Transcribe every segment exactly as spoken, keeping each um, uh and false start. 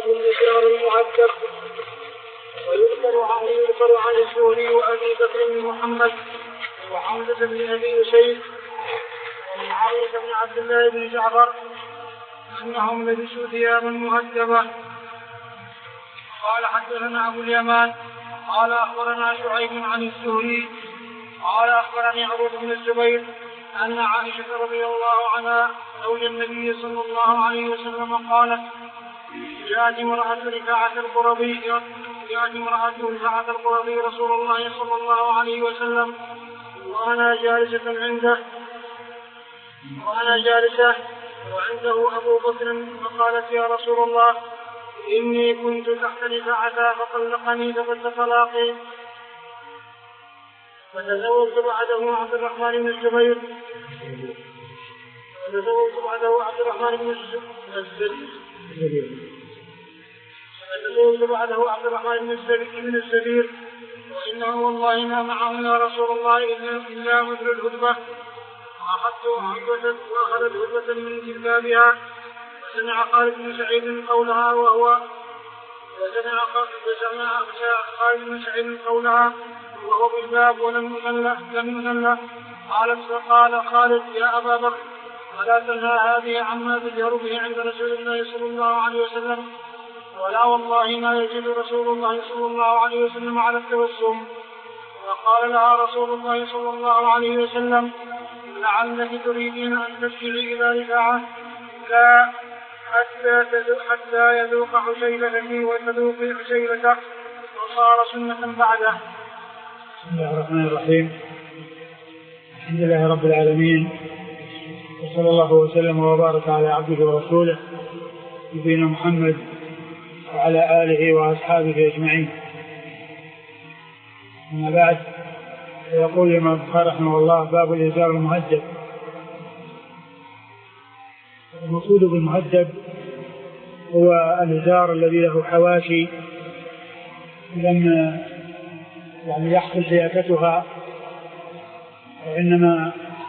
باب الإزار المعذب. ويذكر عن يذكر عن الزهري وأبي بكر بن محمد وحمزة بن أبي أسيد ومعاوية بن عبد الله بن جعفر أنهم لبسوا ثيابا مهذبة. قال حدثنا أبو اليمان قال أخبرنا شعيب عن الزهري قال أخبرني عروة بن الزبير أن عائشة رضي الله عنها زوج النبي صلى الله عليه وسلم قالت: جاءت امرأة رفاعة القرظي جاءت امرأة رفاعة القرظي رسول الله صلى الله عليه وسلم وأنا جالسة عنده وأنا جالسة وعنده أبو بكر فقالت: يا رسول الله إني كنت تحت رفاعة فطلقني فقد طلاقي. فتزوجت بعده عبد الرحمن بن الزبير فتزوجت بعده عبد الرحمن بن الزبير فتزوجت بعده عبد الرحمن بن الزبير وإنه والله ما معه يا رسول الله إلا مثل الهدبة. وأخذت هدبة من جلبابها فسمع خالد بن سعيد قولها وهو فسمع خالد بن سعيد قولها وهو بالباب ولم يغن له. قالت فقال خالد: يا أبا بكر ولا تنهى هذه عما تجهر به عند رسول الله صلى الله عليه وسلم، ولا والله ما يجد رسول الله صلى الله عليه وسلم على التبسم. وقال لها رسول الله صلى الله عليه وسلم: لعلك تريدين أن ترجعي إلى رفاعة لا حتى يذوق حسيلتك وتذوقي حسيلته، وصار سنة بعده. بسم الله الرحمن الرحيم. الحمد لله رب العالمين، وصلى الله وسلم وبارك على عبده ورسوله نبينا محمد وعلى آله وأصحابه أجمعين. أما بعد، يقول الإمام البخاري رحمه الله: باب الإزار المهذب. المقصود بالمهذب هو الإزار الذي له حواشي لم يعني يحصل سياكتها، وإنما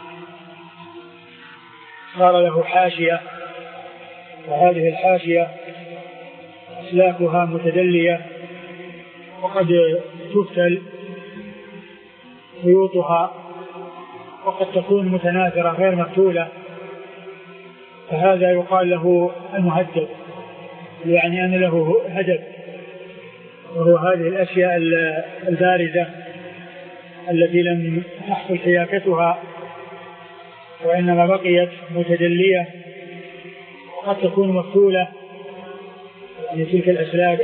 صار له حاشية، وهذه الحاشية أسلاكها متدلية وقد تفتل خيوطها وقد تكون متناثرة غير مفتولة، فهذا يقال له المهذب، يعني أن له هدب، وهو هذه الأشياء البارزة التي لم تحصل حياكتها وإنما بقيت متدلية وقد تكون مفتولة، يعني تلك الأسلاك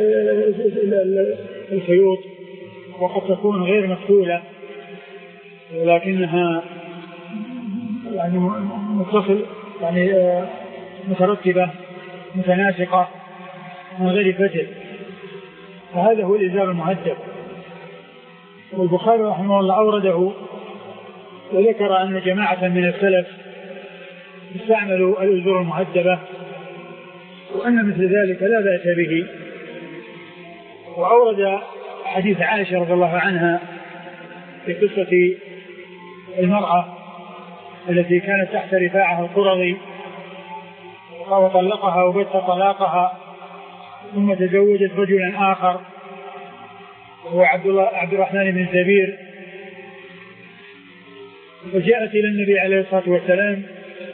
الخيوط وقد تكون غير مفتولة ولكنها يعني متصل يعني مترتبة متناسقة من غير فتل، فهذا هو الإزار المهذب. والبخاري رحمه الله أورده وذكر أن جماعة من السلف استعملوا الإزار المهذبة وأن مثل ذلك لا بأس به. وأورد حديث عائشة رضي الله عنها في قصة المرأة التي كانت تحت رفاعة القرظي وطلقها وبت طلاقها ثم تزوجت رجلا آخر وهو عبد الله عبد الرحمن بن الزبير، وجاءت إلى النبي عليه الصلاة والسلام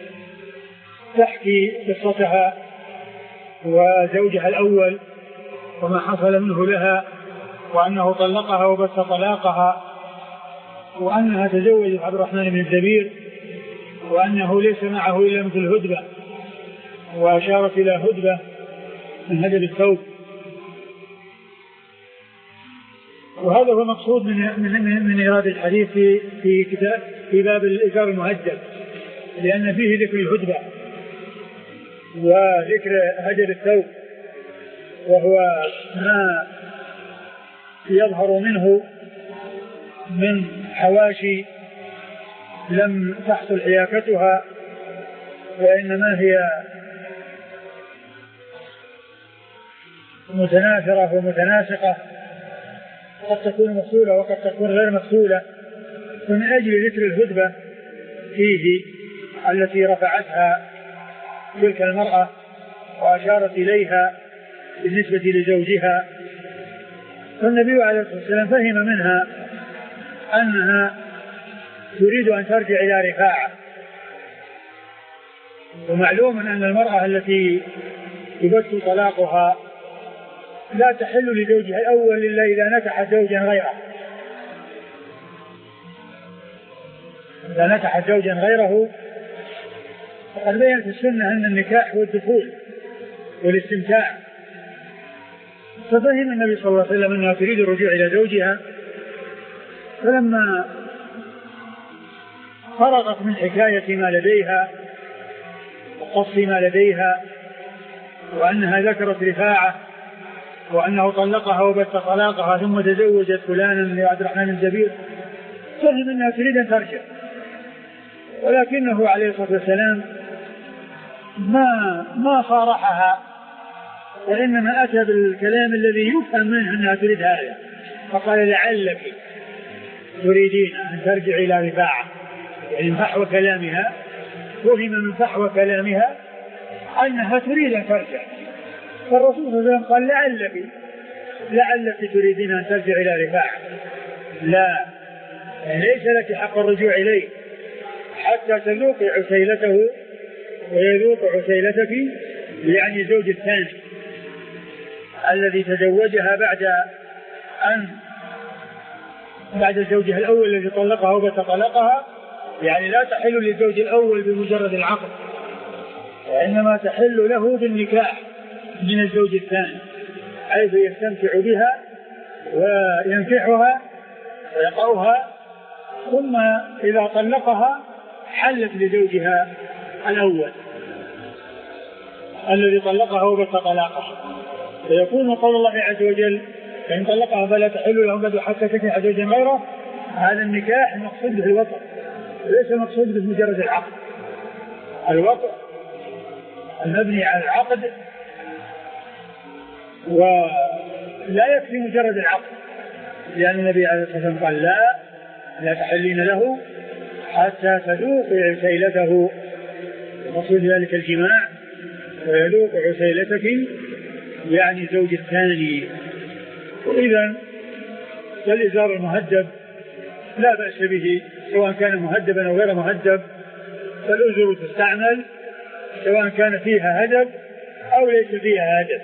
تحكي قصتها وزوجها الأول وما حصل منه لها، وأنه طلقها وبت طلاقها، وأنها تزوجت عبد الرحمن بن الزبير، وأنه ليس معه إلا مثل هدبة، وأشارت إلى هدبة من هدب الثوب. وهذا هو المقصود من من من إيراد الحديث في في كتاب في باب الإزار المهذب، لأن فيه ذكر الهدبة وذكر هدب الثوب، وهو ما يظهر منه من حواشي لم تحصل حياكتها وإنما هي متناثرة ومتناسقة، قد تكون مفصولة وقد تكون غير مفصولة، فمن أجل ذكر الهدبة فيه التي رفعتها تلك المرأة وأشارت إليها بالنسبة لزوجها. فالنبي عليه الصلاة والسلام فهم منها أنها تريد أن ترجع إلى رفاعة. ومعلوم أن المرأة التي يبت طلاقها لا تحل لزوجها الأول إلا إذا نكحت زوجا غيره، إذا نكحت زوجا غيره. فقد بيّنت السنة أن النكاح هو الدخول والاستمتاع. ففهم النبي صلى الله عليه وسلم أنها تريد الرجوع إلى زوجها، فلما فرغت من حكاية ما لديها وقص ما لديها وأنها ذكرت رفاعة وأنه طلقها وبت طلاقها ثم تزوجت فلانا عبد الرحمن الزبير، فهم أنها تريد أن ترجع. ولكنه عليه الصلاة والسلام ما ما صارحها، وإنما أتى بالكلام الذي يفهم منه أنها تريد هذا، فقال لعلك تريدين أن ترجع إلى رفاعة، يعني من فحوى كلامها فهم من فحوى كلامها أنها تريد أن ترجع. فالرسول صلى الله عليه وسلم قال لعلك لعلك تريدين أن ترجع إلى رفاعة، لا، يعني ليس لك حق الرجوع إليه حتى تذوقي عسيلته ويذوق عسيلتك، يعني زوج الثاني الذي تزوجها بعد أن بعد زوجها الأول الذي طلقها وبت طلقها، يعني لا تحل للزوج الأول بمجرد العقد، وإنما تحل له بالنكاح من الزوج الثاني، حيث يستمتع بها وينكحها ويقعها، ثم إذا طلقها حلت لزوجها الأول الذي طلقها وبت طلاقها. فيكون قول الله عز وجل فإن طلقها فلا تحل له بعد حتى تنكح زوجا غيره، هذا النكاح المقصود به الوطء، ليس المقصود به مجرد العقد. الوطء المبني على العقد، ولا يكفي مجرد العقد، لأن النبي عليه الصلاة والسلام قال لا لا تحلين له حتى تذوقي عسيلته، مقصود ذلك الجماع، ويذوق عسيلتك يعني زوج الثاني. وإذا فالإزار المهدب لا بأس به سواء كان مهدبا أو غير مهدب، فالأزر تستعمل سواء كان فيها هدب أو ليس فيها هدب.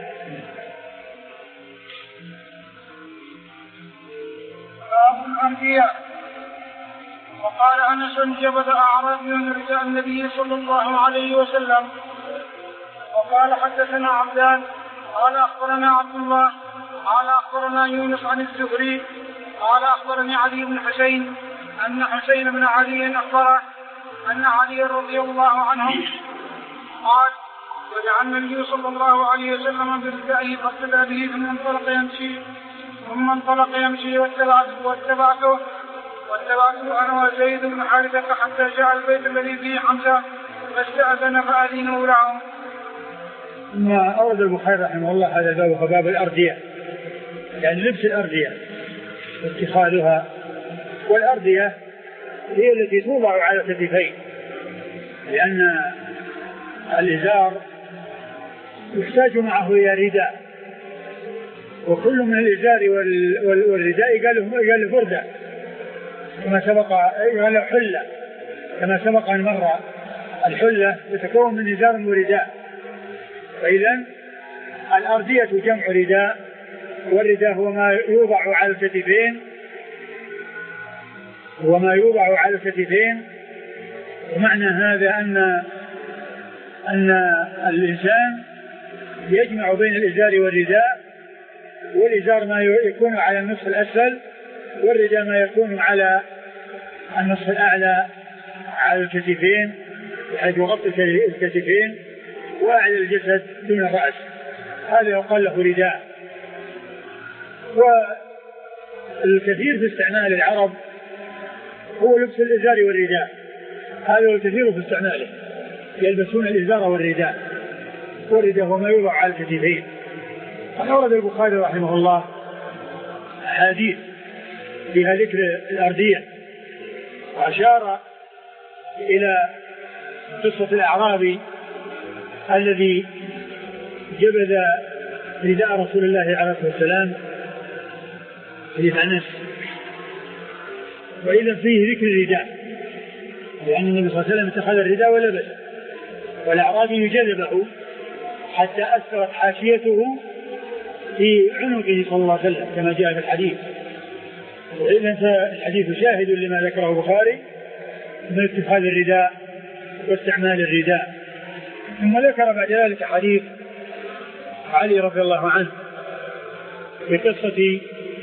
باب الأنبياء. وقال أنس جبت أعرابي رداء النبي صلى الله عليه وسلم. وقال حدثنا عبدان قال أخبرنا عبد الله قال أخبرنا يونس عن الزهري قال أخبرني علي بن حسين أن حسين بن علي أخبره أن علي رضي الله عنه قال ودعا النبي صلى الله عليه وسلم بردائه فاقتدى به ثم انطلق يمشي ثم انطلق يمشي واتبعته واتبعته واتبعته أنا وزيد بن حارثة حتى جاء البيت الذي فيه حمزة فاستأذن فأذنوا له. ما أورد البخاري رحمه الله هذا الباب باب الأردية، يعني لبس الأردية واتخاذها. والأردية هي التي توضع على كتفين، لأن الإزار يحتاج معه إلى رداء، وكل من الإزار والرداء قال له بردة كما سبق، قال له حلة كما سبق أن مر. الحلة تتكون من إزار ورداء، فإذن الأردية جمع رداء، والرداء هو ما يوضع على الكتفين وما يوضع على الكتفين. ومعنى هذا أن أن الإنسان يجمع بين الإزار والرداء، والإزار ما يكون على النصف الأسفل والرداء ما يكون على النصف الأعلى على الكتفين، بحيث يغطي الكتفين وأعلى الجسد دون الرأس، هذا يقال له رداء. والكثير في استعمال العرب هو لبس الإزار والرداء، هذا هو الكثير في استعماله، يلبسون الإزار والرداء، والرداء هو ما يوضع على الكتفين. أورد البخاري رحمه الله حديث فيها ذكر الأردية، وأشار إلى قصة الأعرابي الذي جبذ رداء رسول الله عليه الصلاة والسلام حديث أنس، وإذا فيه ذكر الرداء، لأن النبي صلى الله عليه وسلم اتخذ الرداء ولبسه، والأعرابي جذبه حتى أثرت حاشيته في عنقه صلى الله عليه وسلم كما جاء في الحديث. وإذا الحديث شاهد لما ذكره البخاري من اتخاذ الرداء واستعمال الرداء. ثم ذكر بعد ذلك حديث علي رضي الله عنه في قصة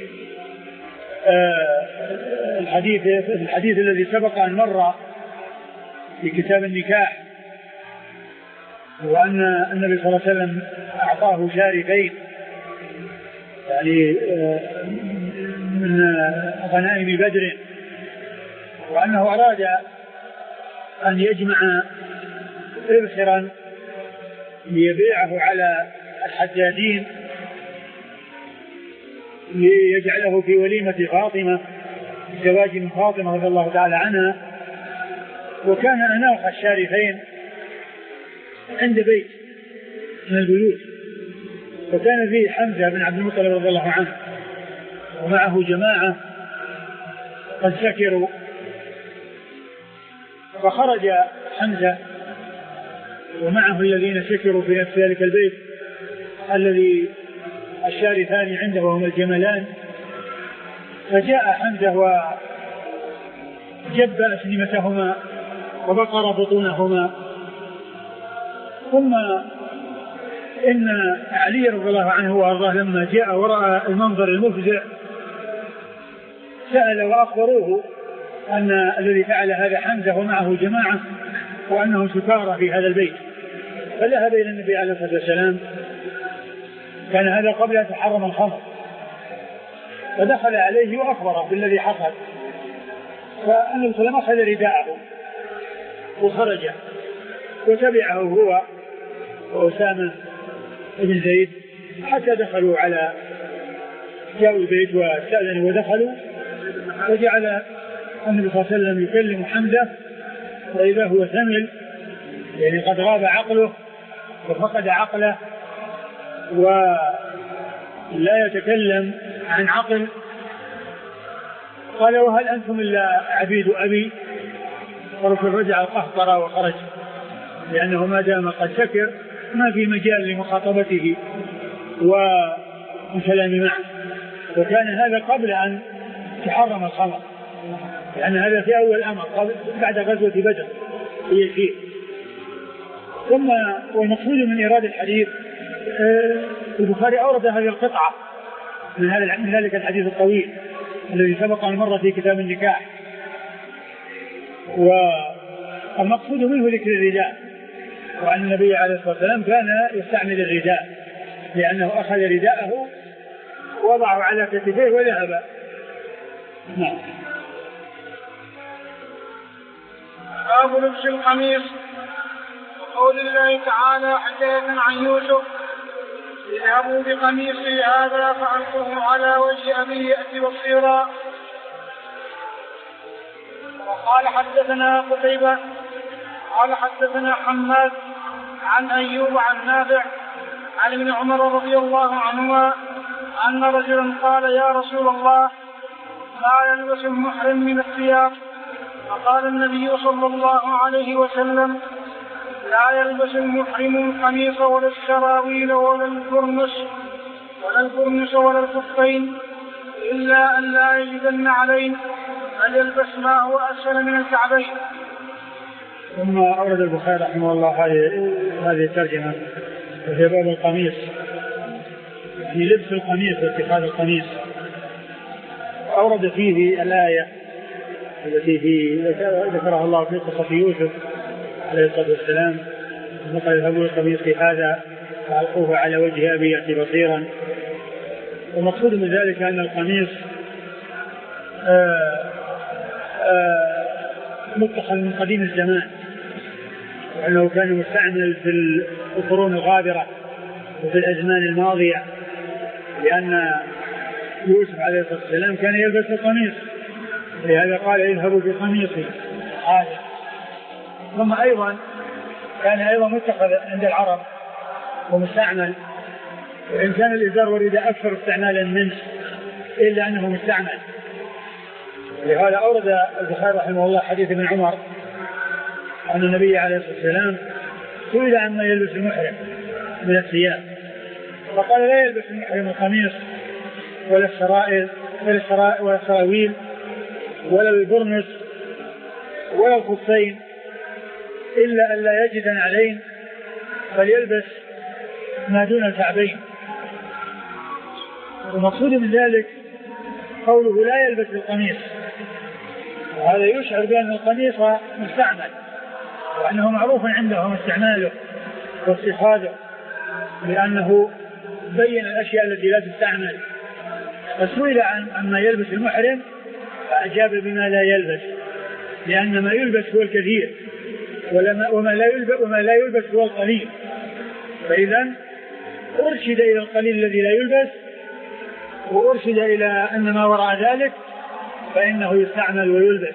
الحديث الحديث الذي سبق أن مر في كتاب النكاح، وأن النبي صلى الله عليه وسلم أعطاه شارفين يعني من غنائم بدر، وأنه أراد أن يجمع إبخرا ليبيعه على الحدادين ليجعله في وليمة فاطمة، زواج من فاطمة رضي الله تعالى عنها. وكان أناخ الشارفين عند بيت من البيوت، وكان فيه حمزة بن عبد المطلب رضي الله عنه ومعه جماعة قد سكروا، فخرج حمزة ومعه الذين سكروا في نفس ذلك البيت الذي الشارفان عنده وهما الجملان، فجاء حمزة وجب أسنمتهما وبقر بطونهما. ثم إن علي رضي الله عنه وأرضاه لما جاء ورأى المنظر المفزع سأل وأخبروه أن الذي فعل هذا حمزة ومعه جماعة وأنه سكارى في هذا البيت، فذهب إلى النبي عليه الصلاة والسلام. كان هذا قبل أن تحرم الخمر، فدخل عليه وأخبره بالذي حصل، فالنبي صلى الله عليه وسلم أخذ رداءه وخرج وتبعه هو وأسامة بن زيد حتى دخلوا على جاءوا البيت واستأذنوا ودخلوا، وجعل النبي صلى الله عليه وسلم يكلم حمزة، وإذا هو ثمل يعني قد غاب عقله وفقد عقله ولا يتكلم عن عقل. قال: وهل أنتم إلا عبيد أبي؟ فرسل رجع القهقرة وخرج، لأنه ما دام قد سكر ما في مجال لمخاطبته والكلام معه. وكان هذا قبل أن تحرم الخمر، لأن هذا في أول الأمر بعد غزوة بدر هي فيه. ثم والمقصود من إيراد الحديث البخاري أورد هذه القطعة من هذا من ذلك الحديث الطويل الذي سبق أن مر في كتاب النكاح، والمقصود منه ذكر الرداء، وأن النبي عليه الصلاة والسلام كان يستعمل الرداء لأنه أخذ رداءه ووضعه على كتفيه وذهب. نعم. باب لبس القميص. وقول الله تعالى حكاية عن يوسف: اذهبوا بقميصي هذا فألقوه على وجه أبي يأتي بصيرا. وقال حدثنا قتيبة قال حدثنا حماد عن أيوب عن نافع عن ابن عمر رضي الله عنهما أن رجلا قال: يا رسول الله، ما يلبس المحرم من الثياب؟ فقال النبي صلى الله عليه وسلم: لا يلبس المحرم القميص ولا السراويل ولا البرنس ولا البرنس ولا الخفين إلا أن لا يجدن عليه، بل يلبس ما هو أسفل من الكعبين. ثم أورد البخاري رحمه الله هذه هذه الترجمة وهي باب القميص، يعني لبس القميص واتخاذ القميص. أورد فيه الآية التي في ذكرها الله في قصة يوسف عليه الصلاة والسلام: فقال: اذهبوا بقميصي هذا فألقوه على وجه أبي يأتي بصيرا. والمقصود من ذلك أن القميص متخذ من قديم الزمان، وأنه كان مستعمل في القرون الغابرة وفي الأزمان الماضية، لأن يوسف عليه الصلاة والسلام كان يلبس القميص، لهذا قال: اذهبوا بقميصي هذا. ثم أيضا كان أيضا متخذ عند العرب ومستعمل وإن كان الإزار والرداء أكثر استعمالا منه إلا أنه مستعمل. لهذا أورد البخاري رحمه الله حديث ابن عمر أن النبي عليه الصلاة والسلام سئل عما يلبس المحرم من الثياب فقال لا يلبس المحرم القميص ولا السرائر ولا السراويل ولا البرنس ولا الخفين إلا أن لا يجد نعلين فليلبس ما دون الكعبين. المقصود من ذلك قوله لا يلبس القميص، وهذا يشعر بأن القميص مستعمل وأنه معروف عندهم استعماله واستخراجه لأنه بين الأشياء التي لا تستعمل. فسئل عن عما يلبس المحرم فأجاب بما لا يلبس لأن ما يلبس هو الكثير وما لا يلبس, وما لا يلبس هو القليل، فإذا أرشد إلى القليل الذي لا يلبس وأرشد إلى أن ما وراء ذلك فإنه يستعمل ويلبس.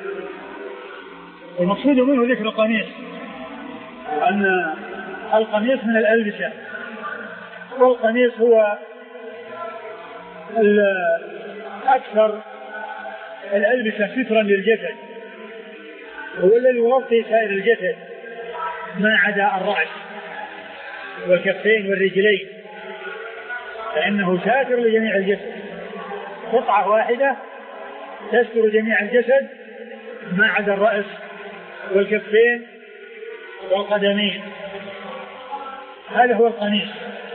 المقصود منه ذكر القميص وأن القميص من الألبسة، والقميص هو أكثر الألبسة سترا للجسد، هو الذي يغطي سائر الجسد ما عدا الرأس والكفين والرجلين، فإنه ساتر لجميع الجسد، قطعة واحدة تستر جميع الجسد ما عدا الرأس والكفين والقدمين. هذا هو القميص،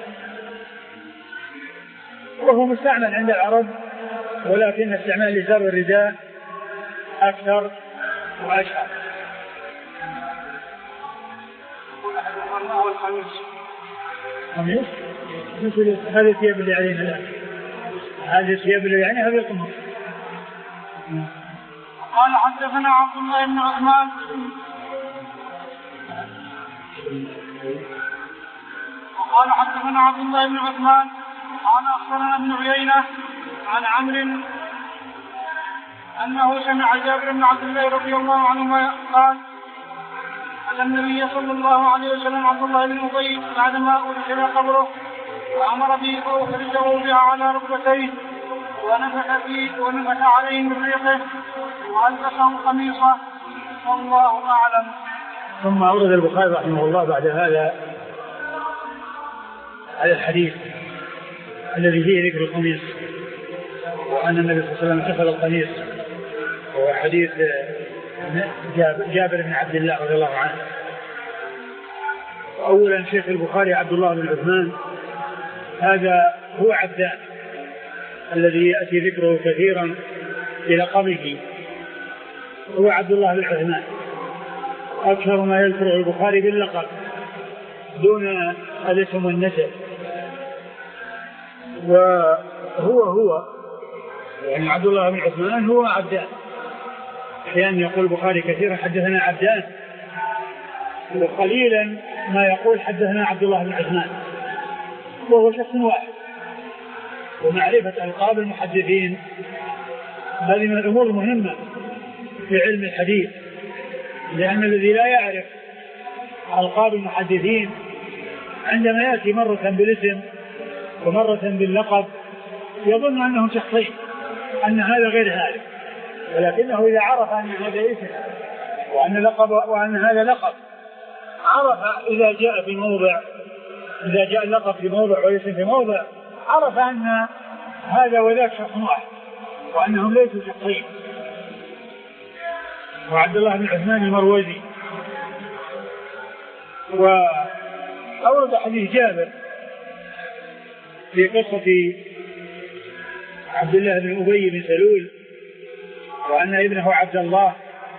وهو مستعمل عند العرب، ولكن استعمال الإزار والرداء أكثر وأشهر. قميص مثل هذه الثياب اللي علينا الآن، هذه الثياب اللي يعني هذه القميص. قال حدثنا عبد الله بن عثمان وقال حدثنا عبد الله بن عثمان قال أخبرنا ابن عيينة عن عمرو أنه سمع جابر بن عبد الله رضي الله عنهما قال أن النبي صلى الله عليه وسلم عبد الله بن أبي بعدما أدخل قبره وأمر به فأخرجه بها على ركبتيه ونفخ فيه ونفخ عليه من ريقه وألبسه قميصه والله أعلم. ثم أورد البخاري رحمه الله بعد هذا على الحديث الذي فيه ذكر القميص وأن النبي صلى الله عليه وسلم اتخذ القميص، وهو حديث جابر بن عبد الله رضي الله عنه. أولا شيخ البخاري عبد الله بن عثمان هذا هو عبدان الذي يأتي ذكره كثيرا بلقبه، هو عبد الله بن عثمان، أكثر ما يذكره البخاري باللقب دون الاسم والنسب، وهو هو يعني عبد الله بن عثمان هو عبدان. أحيانا يقول البخاري كثيرا حدثنا عبدان، وقليلا ما يقول حدثنا عبد الله بن عثمان، وهو شخص واحد. ومعرفة ألقاب المحدثين هذه من الأمور المهمة في علم الحديث، لأن الذي لا يعرف ألقاب المحدثين عندما يأتي مرة بالاسم ومرة باللقب يظن أنهم شخصين، أن هذا غير هذا، ولكنه إذا عرف أن هذا اسم وأن لقب وأن هذا لقب، عرف إذا جاء في موضع إذا جاء اللقب في موضع والاسم في موضع، عرف أن هذا وذاك شخص واحد وأنهم ليسوا شخصين. وعبد الله بن عثمان المروزي. وأورد حديث جابر في قصة عبد الله بن أبي بن سلول وأن ابنه عبد الله،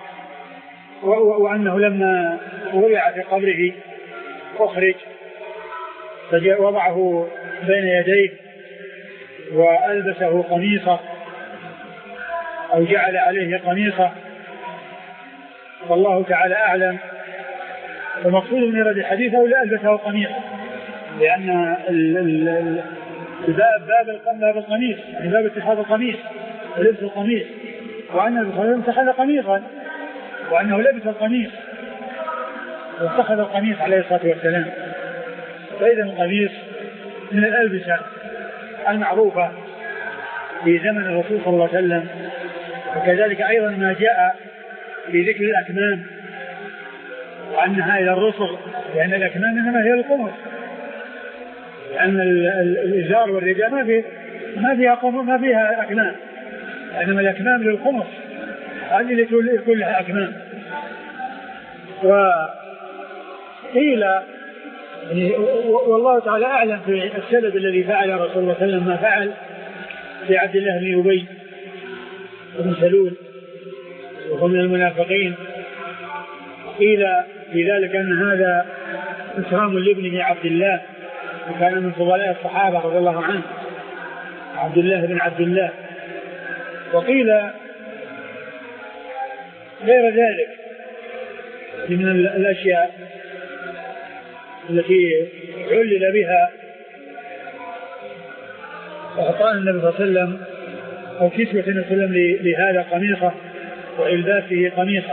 وأنه لما وضع في قبره أخرج فجاء وضعه بين يديه وألبسه قميصه أو جعل عليه قميصه، والله تعالى أعلم. المقصود من هذا الحديث هو لألبسه قميصه، لأن الباب باب باب القميص، يعني باب اتخاذ القميص ولبس القميص، وأن البخاري اتخذ قميصا وأنه لبس القميص واتخذ القميص عليه الصلاة والسلام. فإذا القميص من الألبسة المعروفة في زمن الرسول صلى الله عليه وسلم. وكذلك أيضا ما جاء في ذكر الأكمام وأنها إلى الرسل، لأن الأكمام إنما هي القمص، لأن الإزار والرداء ما فيه ما فيها قمص ما فيها أكمام، إنما الأكمام للقمص، هذه اللي يكون لها أكمام. وقيل والله تعالى أعلم في السبب الذي فعل رسول الله صلى الله عليه وسلم ما فعل في عبد الله بن أبي بن سلول وهو من المنافقين. قيل في ذلك أن هذا إكرام لابنه عبد الله، وكان من فضلاء الصحابة رضي الله عنه عبد الله بن عبد الله. وقيل غير ذلك من الأشياء التي علل بها إعطاء النبي صلى الله عليه وسلم أو كسوة النبي صلى الله عليه وسلم لهذا قميصة وإلباسه قميصة.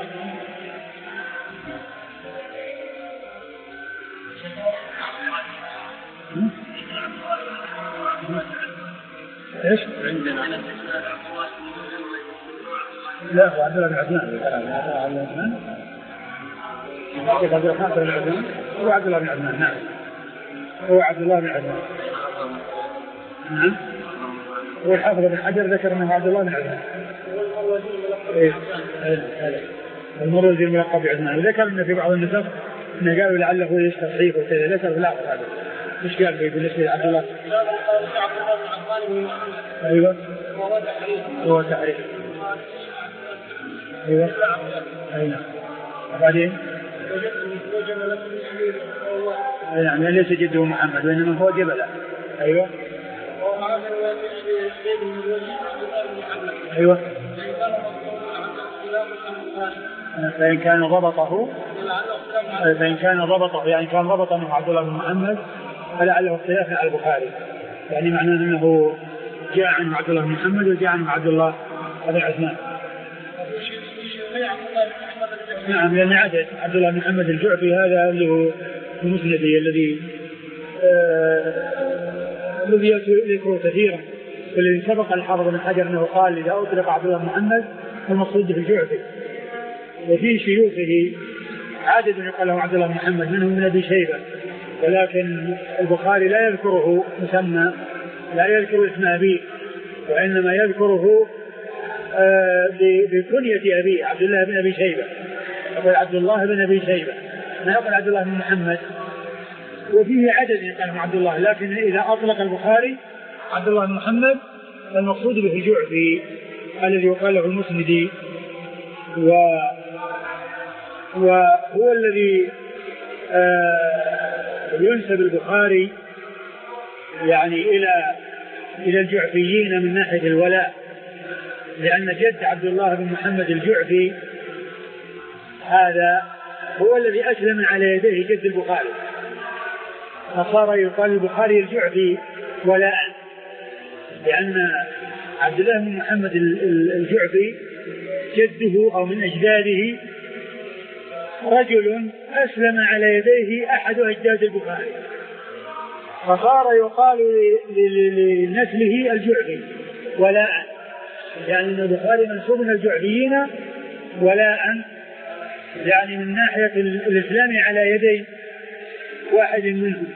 ايش؟ لا هو عبد الله بن عثمان. عبد الرحمن بن عثمان هو عبد الله بن عثمان. نعم هو عبد الله بن عثمان. نعم هو الحافظ بن حجر ذكر انه عبد الله بن عثمان. ايه هذا المروزي الملقب بعثمان. ذكر انه في بعض النسخ انه قالوا لعله يستصحيح وكذا، ذكر في الاخر هذا. ايش قال في بالنسبه لعبد الله؟ ايوه هو تحريف. ايوه ايوه وبعدين يعني ليس جده محمد وانما هو جبله. ايوه ايوه فإن كان ضبطه فإن كان ضبطه يعني كان ضبط منه عبد الله بن محمد فلعله اختلافا على البخاري، يعني معناه أنه جاء عنه عبد الله بن محمد وجاء عنه عبد الله بن عثمان. نعم لأن عدد عبد الله بن محمد الجعفي هذا اللي هو المسندي الذي الذي يذكر كثيرا، والذي سبق الحافظ بن حجر أنه قال إذا أطلق عبد الله بن محمد فالمقصود به الجعفي. وفي شيوخه عدد يقال له عبد الله بن محمد منهم من أبي شيبة، ولكن البخاري لا يذكره مسمى، لا يذكر اسم أبيه، وإنما يذكره آه بكنية أبيه عبد الله بن أبي شيبة، يقول عبد الله بن أبي شيبة ما يقول عبد الله بن محمد. وفيه عدد يقال له عبد الله، لكن إذا أطلق البخاري عبد الله بن محمد فالمقصود به الجعفي الذي يقال له المسندي، و وهو الذي آه ينسب البخاري يعني إلى إلى الجعفيين من ناحية الولاء، لأن جد عبد الله بن محمد الجعفي هذا هو الذي أسلم على يديه جد البخاري، فصار يقال البخاري الجعفي ولاء، لأن عبد الله بن محمد الجعفي جده أو من أجداده رجل أسلم على يديه أحد أجداد البخاري، فصار يقال لنسله الجعفي ولاء، يعني أن البخاري منسوب من الجعفيين ولاء، يعني من ناحية الإسلام على يدي واحد منهم.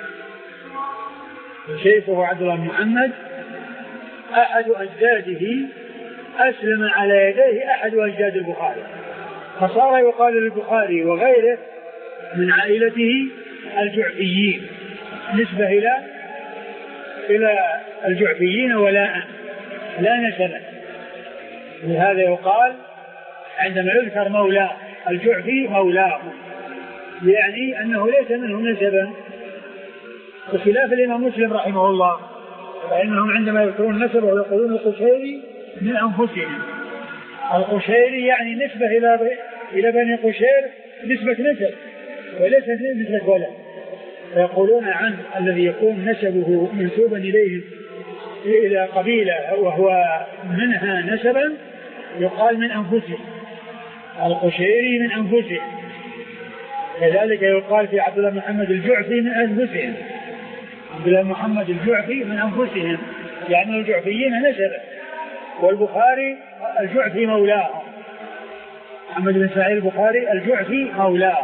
شيخه عبد الله بن محمد أحد أجداده أسلم على يديه أحد أجداد البخاري، فصار يقال للبخاري وغيره من عائلته الجعفيين، نسبة إلى إلى الجعفيين ولاء لا نسبة. لهذا يقال عندما يذكر مولاه الجعفي مولاه، يعني أنه ليس منه نسبا، بخلاف الإمام مسلم رحمه الله فإنهم عندما يذكرون نسبه ويقولون القشيري من أنفسهم. القشيري يعني نسبة إلى إلى بني قشير، نسبة نسب وليس نسبة ولد. فيقولون عن الذي يكون نسبه منسوبا إليه إلى قبيلة وهو منها نسبا يقال من أنفسهم، القشيري من أنفسهم. كذلك يقال في عبد الله بن محمد الجعفي من أنفسهم، بن محمد الجعفي من أنفسهم، يعني الجعفيين نسبه، والبخاري الجعفي مولاه، محمد بن إسماعيل البخاري الجعفي مولاه.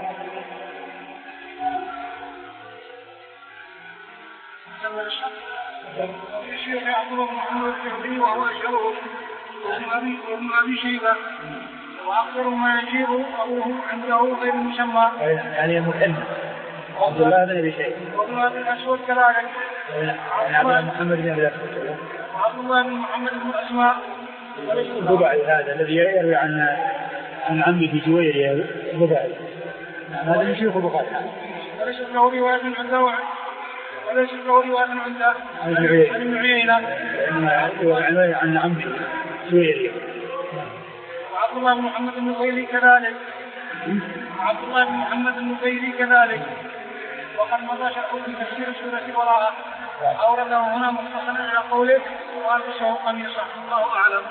الشيخ عبد الله بن محمد الجعفي وهو أشهرهم وابن أبي شيبة، وأكثر ما يجيب أبوه عنده غير المسمى يعني المكنى عبد الله بن أبي شيبة وابن أبي الأسود كذلك، يعني عبد الله محمد بن أبي الأسود وعبد الله بن محمد بن أسماء الضبعي هذا الذي يروي عن عن عمه جويرية الضبعي، هذا من شيوخ البخاري، وليس له رواية عنده وليس له رواية عنده عن ابن عيينة عن عمه جويرية. وعبد الله بن محمد النفيلي كذلك وعبد الله بن محمد النفيلي كذلك وقد مضى شرحه في تفسير سورة براءة، أورده هنا مختصرا إلى قوله وألبسه قميصا، الله أعلم.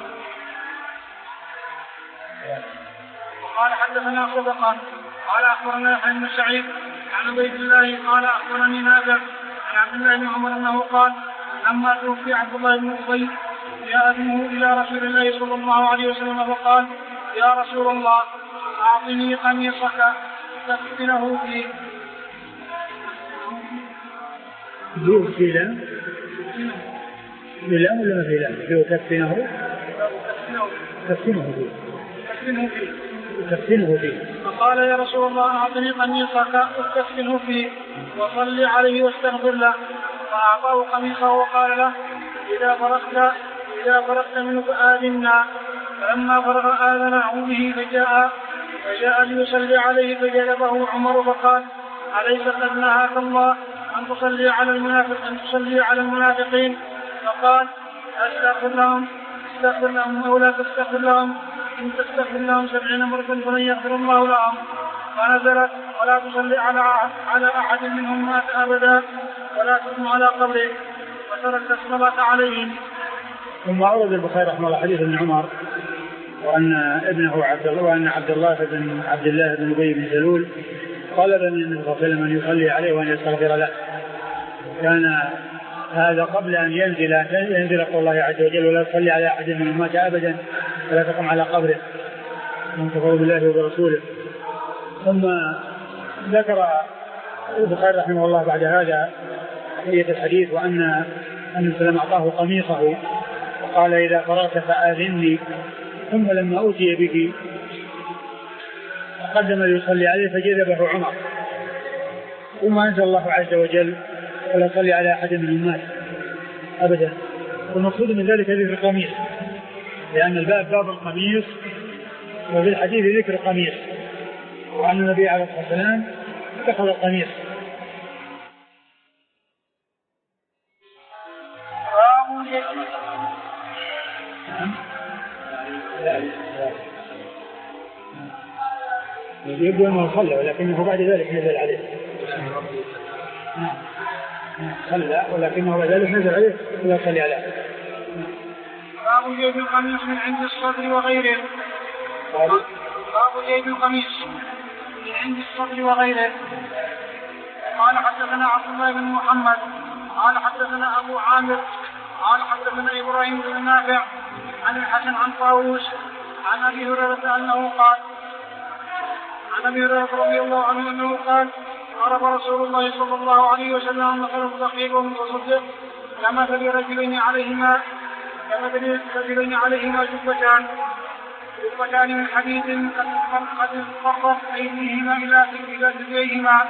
وقال حدثنا صدقا قال أخبرنا يحيى بن سعيد عن عبيد الله قال أخبرني نافع عن عبد الله بن عمر أنه قال لما توفي عبد الله بن أبي جاء ابنه إلى رسول الله صلى الله عليه وسلم فقال يا رسول الله أعطني قميصك تكفنه فيه. فيه في لام في لام ولا ما في لام؟ فيه تكفنه تكفنه فيه تكفنه فيه تكفنه فيه. فقال يا رسول الله أعطني قميصك تكفنه فيه وصلي عليه واستغفر له. فأعطاه قميصه وقال له إذا فرغت إذا فرغت منه فآذنا. فلما فرغ آذنه به فجاء فجاء ليصلي عليه فجلبه عمر فقال أليس قد نهاك الله أن تصلي على المنافق أن تصلي على المنافقين؟ فقال أستغفر لهم استغفر لهم أو لا تستغفر لهم إن تستغفر لهم سبعين مرة فلن يغفر الله لهم. فنزلت ولا تصلي على على أحد منهم مات أبدا ولا تقم على قبره وترك الصلاة عليهم. ثم أورد البخاري رحمه الله حديث ابن عمر وأن ابنه عبد الله وأن عبد الله بن عبد الله بن أبي بن سلول طلب من النبي صلى الله عليه وسلم أن يصلي عليه وأن يستغفر له. كان هذا قبل أن ينزل ينزل قول الله عز وجل ولا تصلي على أحد منهم مات أبدا ولا تقم على قبره من كفر بالله وبرسوله. ثم ذكر البخاري رحمه الله بعد هذا بقية الحديث وأن أن سلم أعطاه قميصه وقال إذا فرغت فآذني. ثم لما أوتي به قدم ليصلي عليه فجذبه عمر. ثم أنزل الله عز وجل ولا تصلي على أحد من الناس أبدا. والمقصود من ذلك ذكر القميص لأن الباب باب القميص وفي الحديث ذكر القميص وأن النبي عليه الصلاة والسلام اتخذ القميص. يبدو أنه صلى ولكنه بعد ذلك نزل عليه صلى ولكنه بعد ذلك نزل عليه ولا صلي عليه. باب جيب القميص من عند الصدر وغيره. باب جيب القميص من عند الصدر وغيره. قال حدثنا عبد الله بن محمد قال حدثنا أبو عامر قال حدثنا إبراهيم بن نافع عن الحسن عن طاووس عن أبي هريرة أنه قال عن أبي هريرة رضي الله عنه أنه قال ضرب رسول الله صلى الله عليه وسلم مثل ضحيك ومتصدق كمثل رجلين عليهما كمثل رجلين عليهما جبتان جبتان من حديد قد اضطرت أيديهما إلى إلى ثدييهما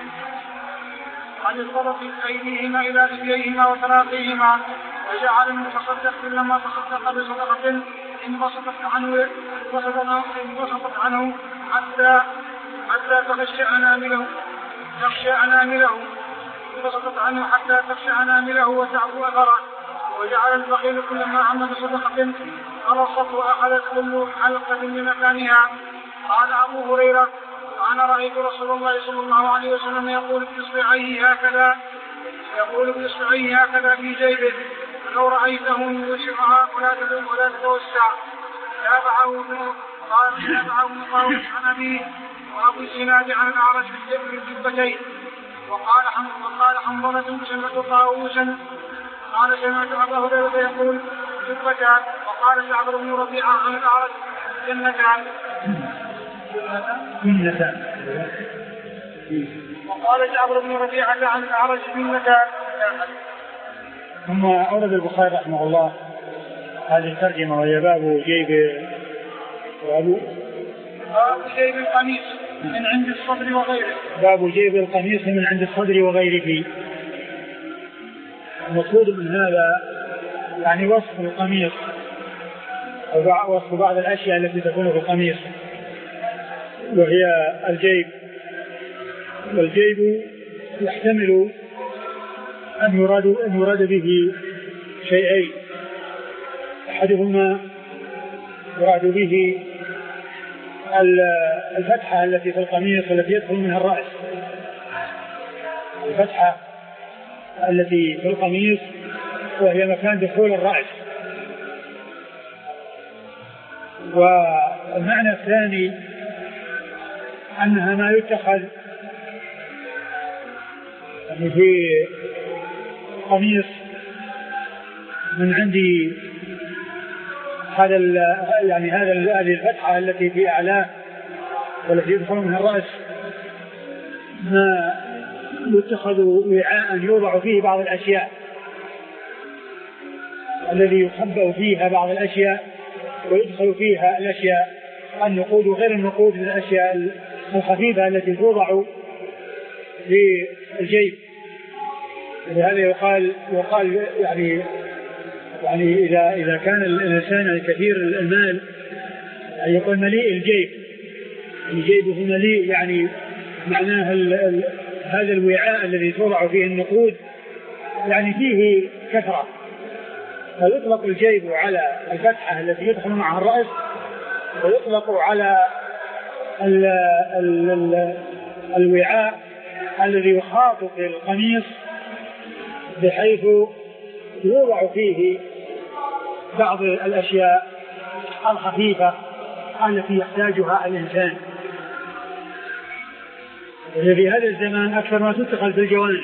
قد اضطرت أيديهما إلى ثدييهما وتراقيهما وجعل المتصدق كلما تصدق بصدقة انبسطت عنه انبسطت عنه حتى حتى تخشى أنامله تخشى أنامله انبسطت عنه حتى تخشى أنامله وتعفو أثره. وجعل البخيل كلما عمل صدقة خلصت وأخذت كل حلقة بمكانها. قال أبو هريرة أنا رأيت رسول الله صلى الله عليه وسلم يقول بإصبعيه هكذا يقول بإصبعيه هكذا في جيبه لو رأيته يوسعها ولا تدوم ولا تتوسع. تابعه قال تابعه طاووس عن أبيه وأبو الزناد عن الأعرج بالجبتين وقال وقال حنظلة سمعت طاووسا قال سمعت أبا هريرة يقول جبتان. وقال جعفر بن ربيعة عن الأعرج جنتان. جنتان. وقال جعفر بن ربيعة عن الأعرج جنتان. ثم أورد البخاري رحمه الله هذه الترجمة وهي باب جيب باب جيب القميص من عند الصدر وغيره. باب جيب القميص من عند الصدر وغيره. المقصود من هذا يعني وصف القميص أو وصف بعض الأشياء التي تكون في القميص وهي الجيب. والجيب يحتمل أن يراد, أن يراد به شيئين. أحدهما يراد به الفتحة التي في القميص التي يدخل منها الرأس. الفتحة التي في القميص وهي مكان دخول الرأس. والمعنى الثاني أنها ما يتخذ يعني في قميص من عندي هذا يعني هذا هذه الفتحة التي في أعلاه والتي يدخل منها الرأس ما يتخذ وعاء يوضع فيه بعض الأشياء الذي يخبأ فيها بعض الأشياء ويدخل فيها الأشياء النقود وغير النقود من الأشياء الخفيفة التي توضع في الجيب. لهذا يقال يقال يعني يعني إذا إذا كان الإنسان كثير المال يعني يقول مليء الجيب. الجيب هو مليء يعني معناه ال ال هذا الوعاء الذي توضع فيه النقود يعني فيه كثرة. فيطلق الجيب على الفتحة التي يدخل معها الرأس ويطلق على ال ال ال الوعاء الذي يخاط في القميص بحيث يوضع فيه بعض الأشياء الخفيفة التي يحتاجها الإنسان. في هذا الزمان أكثر ما تدخل في الجوانب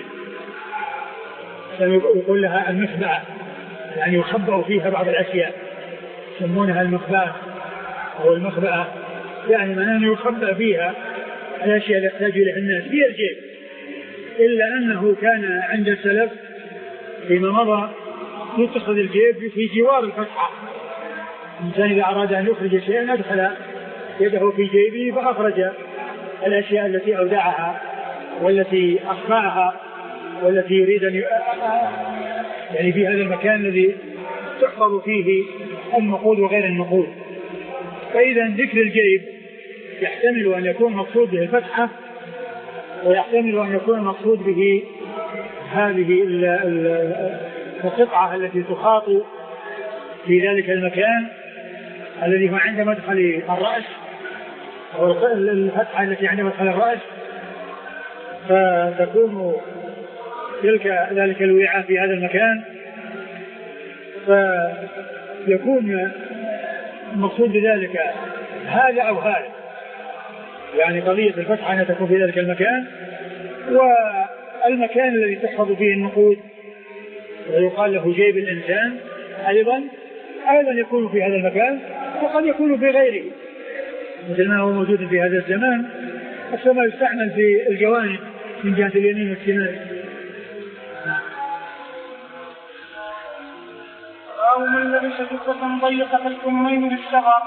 يقول لها المخبأة يعني يخبأ فيها بعض الأشياء يسمونها المخبأة أو المخبأة يعني من يخبأ فيها الأشياء التي يحتاج إليها الناس في الجيب. إلا أنه كان عند السلف فيما مضى يتخذ الجيب في جوار الفتحة. الإنسان إذا أراد أن يخرج شيئا أدخل يده في جيبه فأخرج الأشياء التي أودعها والتي أخفاها والتي يريد أن يعني في هذا المكان الذي تحفظ فيه النقود وغير النقود. فإذا ذكر الجيب يحتمل أن يكون مقصود به الفتحة ويحتمل أن يكون مقصود به هذه القطعة التي تخاط في ذلك المكان الذي هو عند مدخل الرأس أو الفتحة التي عند مدخل الرأس فتكون تلك ذلك الوعاء في هذا المكان فيكون المقصود بذلك هذا أو هذا يعني قضية الفتحة أنها تكون في ذلك المكان والمكان الذي تحفظ فيه النقود ويقال له جيب الإنسان أيضا أيضا يكون في هذا المكان وقد يكون في غيره مثل ما هو موجود في هذا الزمان أكثر ما يستعمل في الجوانب من جهة اليمين والشمال. أو من لبس جبة ضيقة الكمين بالصغر.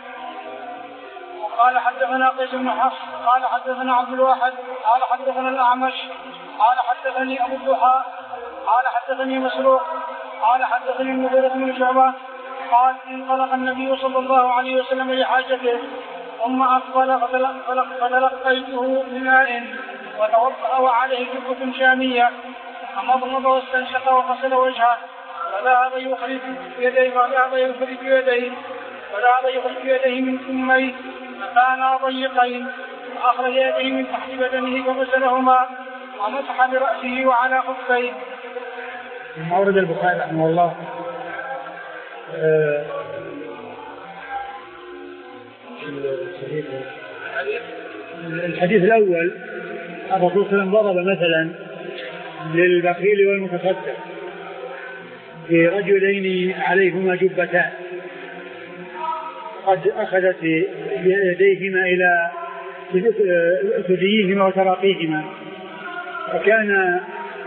قال حدثنا قيس بن حفص قال حدثنا عبد الواحد قال حدثنا الأعمش قال حدثني أبو الضحى قال حدثني مسروق قال حدثني المغيرة بن شعبة قال انطلق النبي صلى الله عليه وسلم لحاجته ثم أقبل فتلقيته بماء وتوضأ وعليه جبة شامية فمضمض واستنشق وغسل وجهه فذهب يخرج يديه فذهب يخرج يديه فذهب يخرج يديه من كميه فكانا ضيقين فأخرج يديه من تحت بدنه فغسلهما ومسح برأسه وعلى خفيه. أورد البخاري رحمه الله أه الحديث الأول الرسول صلى الله عليه وسلم ضرب مثلا للبخيل والمتصدق برجلين عليهما جبتان قد أخذت بيديهما إلى ثدييهما وتراقيهما، فكان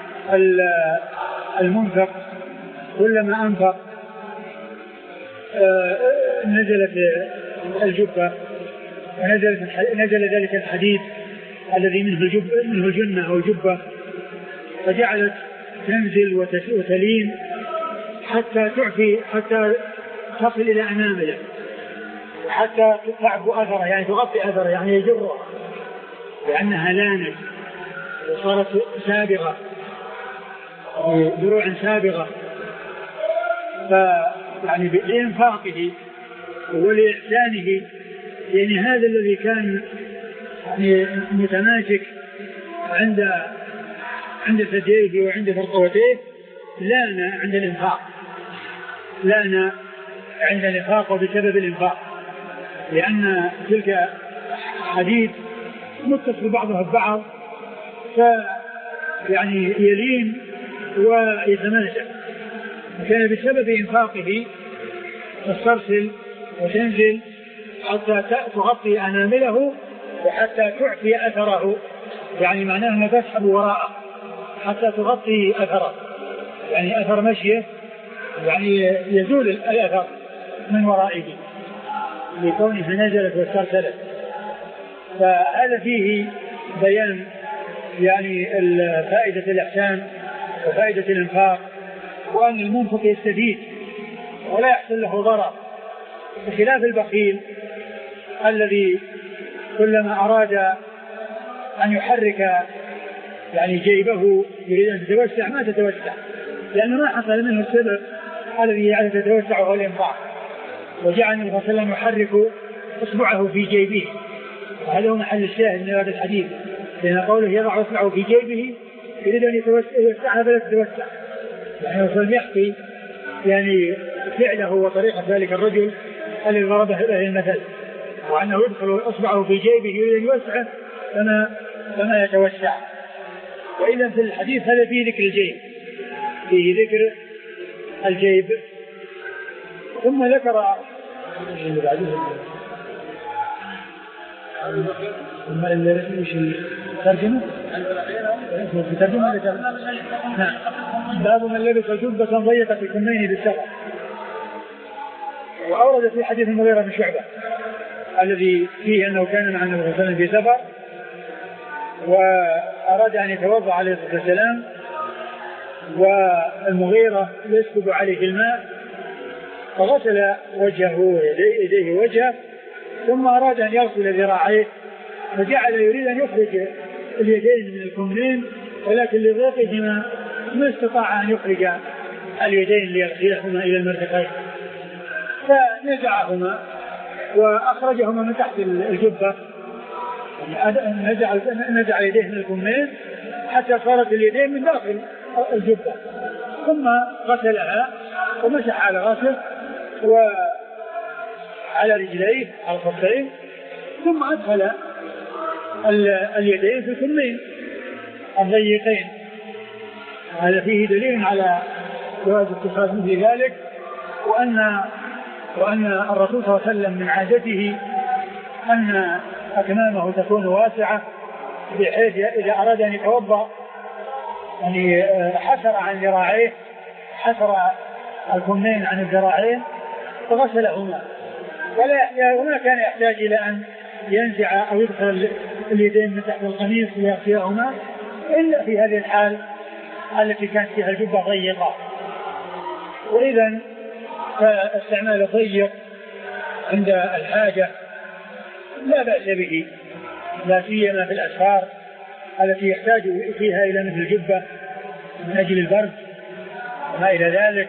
المنفق كلما أنفق نزلت الجبة ونزل ذلك الحديد الذي منه الجب منه الجنة أو الجبة، فجعلت تنزل وتلين حتى تعفي حتى تصل إلى أنامله، حتى تعفو أثره يعني تغطي أثره يعني يجره، لأنها لانت وصارت سابغة دروع سابغة. فيعني بإنفاقه ولإحسانه، يعني هذا الذي كان يعني متماسك عند عند ثدييه وعند فرقوتيه لان عند الإنفاق، لان عند الإنفاق وبسبب الإنفاق، لأن تلك حديد متصل بعضها ببعض فيعني يلين ويتماسك، كان بسبب إنفاقه تسترسل وتنزل حتى تغطي أنامله وحتى تعفي أثره، يعني معناه أنها تسحب وراءه حتى تغطي أثره، يعني أثر مشيه يعني يزول الأثر من ورائه لكونها نزلت واسترسلت. فهذا فيه بيان يعني فائدة الإحسان وفائدة الإنفاق، وأن المنفق يستفيد ولا يحصل له ضرر، بخلاف البخيل الذي كلما أراد أن يحرك يعني جيبه يريد أن تتوسع ما تتوسع، لأنه ما حصل منه السبب الذي يجعل تتوسع هو الإنفاق. وجعل النبي صلى الله عليه وسلم يحرك إصبعه في جيبه، وهذا هو محل الشاهد من هذا الحديث، لأن قوله يضع إصبعه في جيبه يريد أن يتوسعها فلا تتوسع، يعني وصل يحكي يعني فعله وطريقة ذلك الرجل الذي ضربه له المثل، وأنه يدخل إصبعه في جيبه يريد أن يوسعه فما, فما يتوسع. وإذا في الحديث هذا فيه ذكر الجيب، فيه ذكر الجيب. ثم ذكر اللي بعده ثم اللي مش الترجمة الترجمة نعم. باب من لبس جبة ضيقة في كمين بالسفر. وأورد في حديث المغيرة بن شعبة الذي فيه أنه كان مع النبي صلى الله عليه وسلم في سفر وأراد أن يتوضأ عليه الصلاة والسلام، والمغيرة يسكب عليه الماء فغسل وجهه ويديه وجهه، ثم أراد أن يغسل ذراعيه فجعل يريد أن يخرج اليدين من الكمين، ولكن لضيقهما ما استطاع أن يخرج اليدين ليغسلهما إلى المرفقين، فنزعهما وأخرجهما من تحت الجبة، نزع يديه من الكمين حتى صارت اليدين من داخل الجبة، ثم غسلها ومسح على رأسه وعلى رجليه على الخفين، ثم أدخل اليدين في الكمين الضيقين. هذا فيه دليل على جواز اتخاذ مثل ذلك، وأن وأن الرسول صلى الله عليه وسلم من عادته أن أكمامه تكون واسعة، بحيث إذا أراد أن يتوضأ يعني حسر عن ذراعيه، حسر الكمين عن الذراعين فغسلهما، ولا وما كان يحتاج إلى أن ينزع أو يدخل اليدين من تحت القميص ليغسلهما إلا في هذه الحال التي كانت فيها الجبة ضيقة. وإذا فاستعمال الضيق عند الحاجة لا بأس به، لا سيما في الأسفار التي يحتاج فيها إلى مثل الجبة من أجل البرد وما إلى ذلك.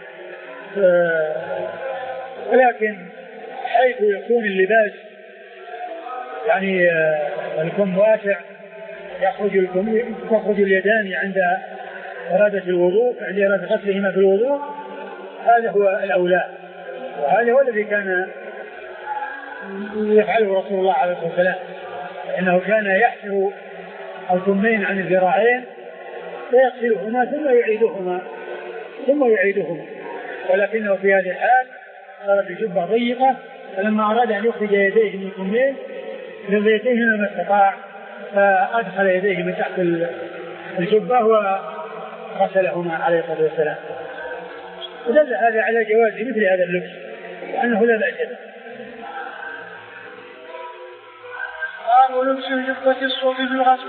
ولكن حيث يكون اللباس يعني الكم واسع يخرج الكم تخرج اليدان عند إرادة الوضوء، عند إرادة غسلهما في الوضوء، هذا هو الأولى، وهذا هو الذي كان يفعله رسول الله عليه الصلاة والسلام، إنه كان يحسر الكمين عن الذراعين فيغسلهما ثم يعيدهما ثم يعيدهما ولكنه في هذه الحال صارت الجبة ضيقة، فلما أراد أن يخرج يديه من الكمين لضيقهما ما استطاع، فأدخل يديه من تحت الجبة وغسلهما عليه الصلاة والسلام. ودل هذا على جواز مثل هذا اللبس وأنه لا بأس به. باب لبس الجبة الصوف في الغسل.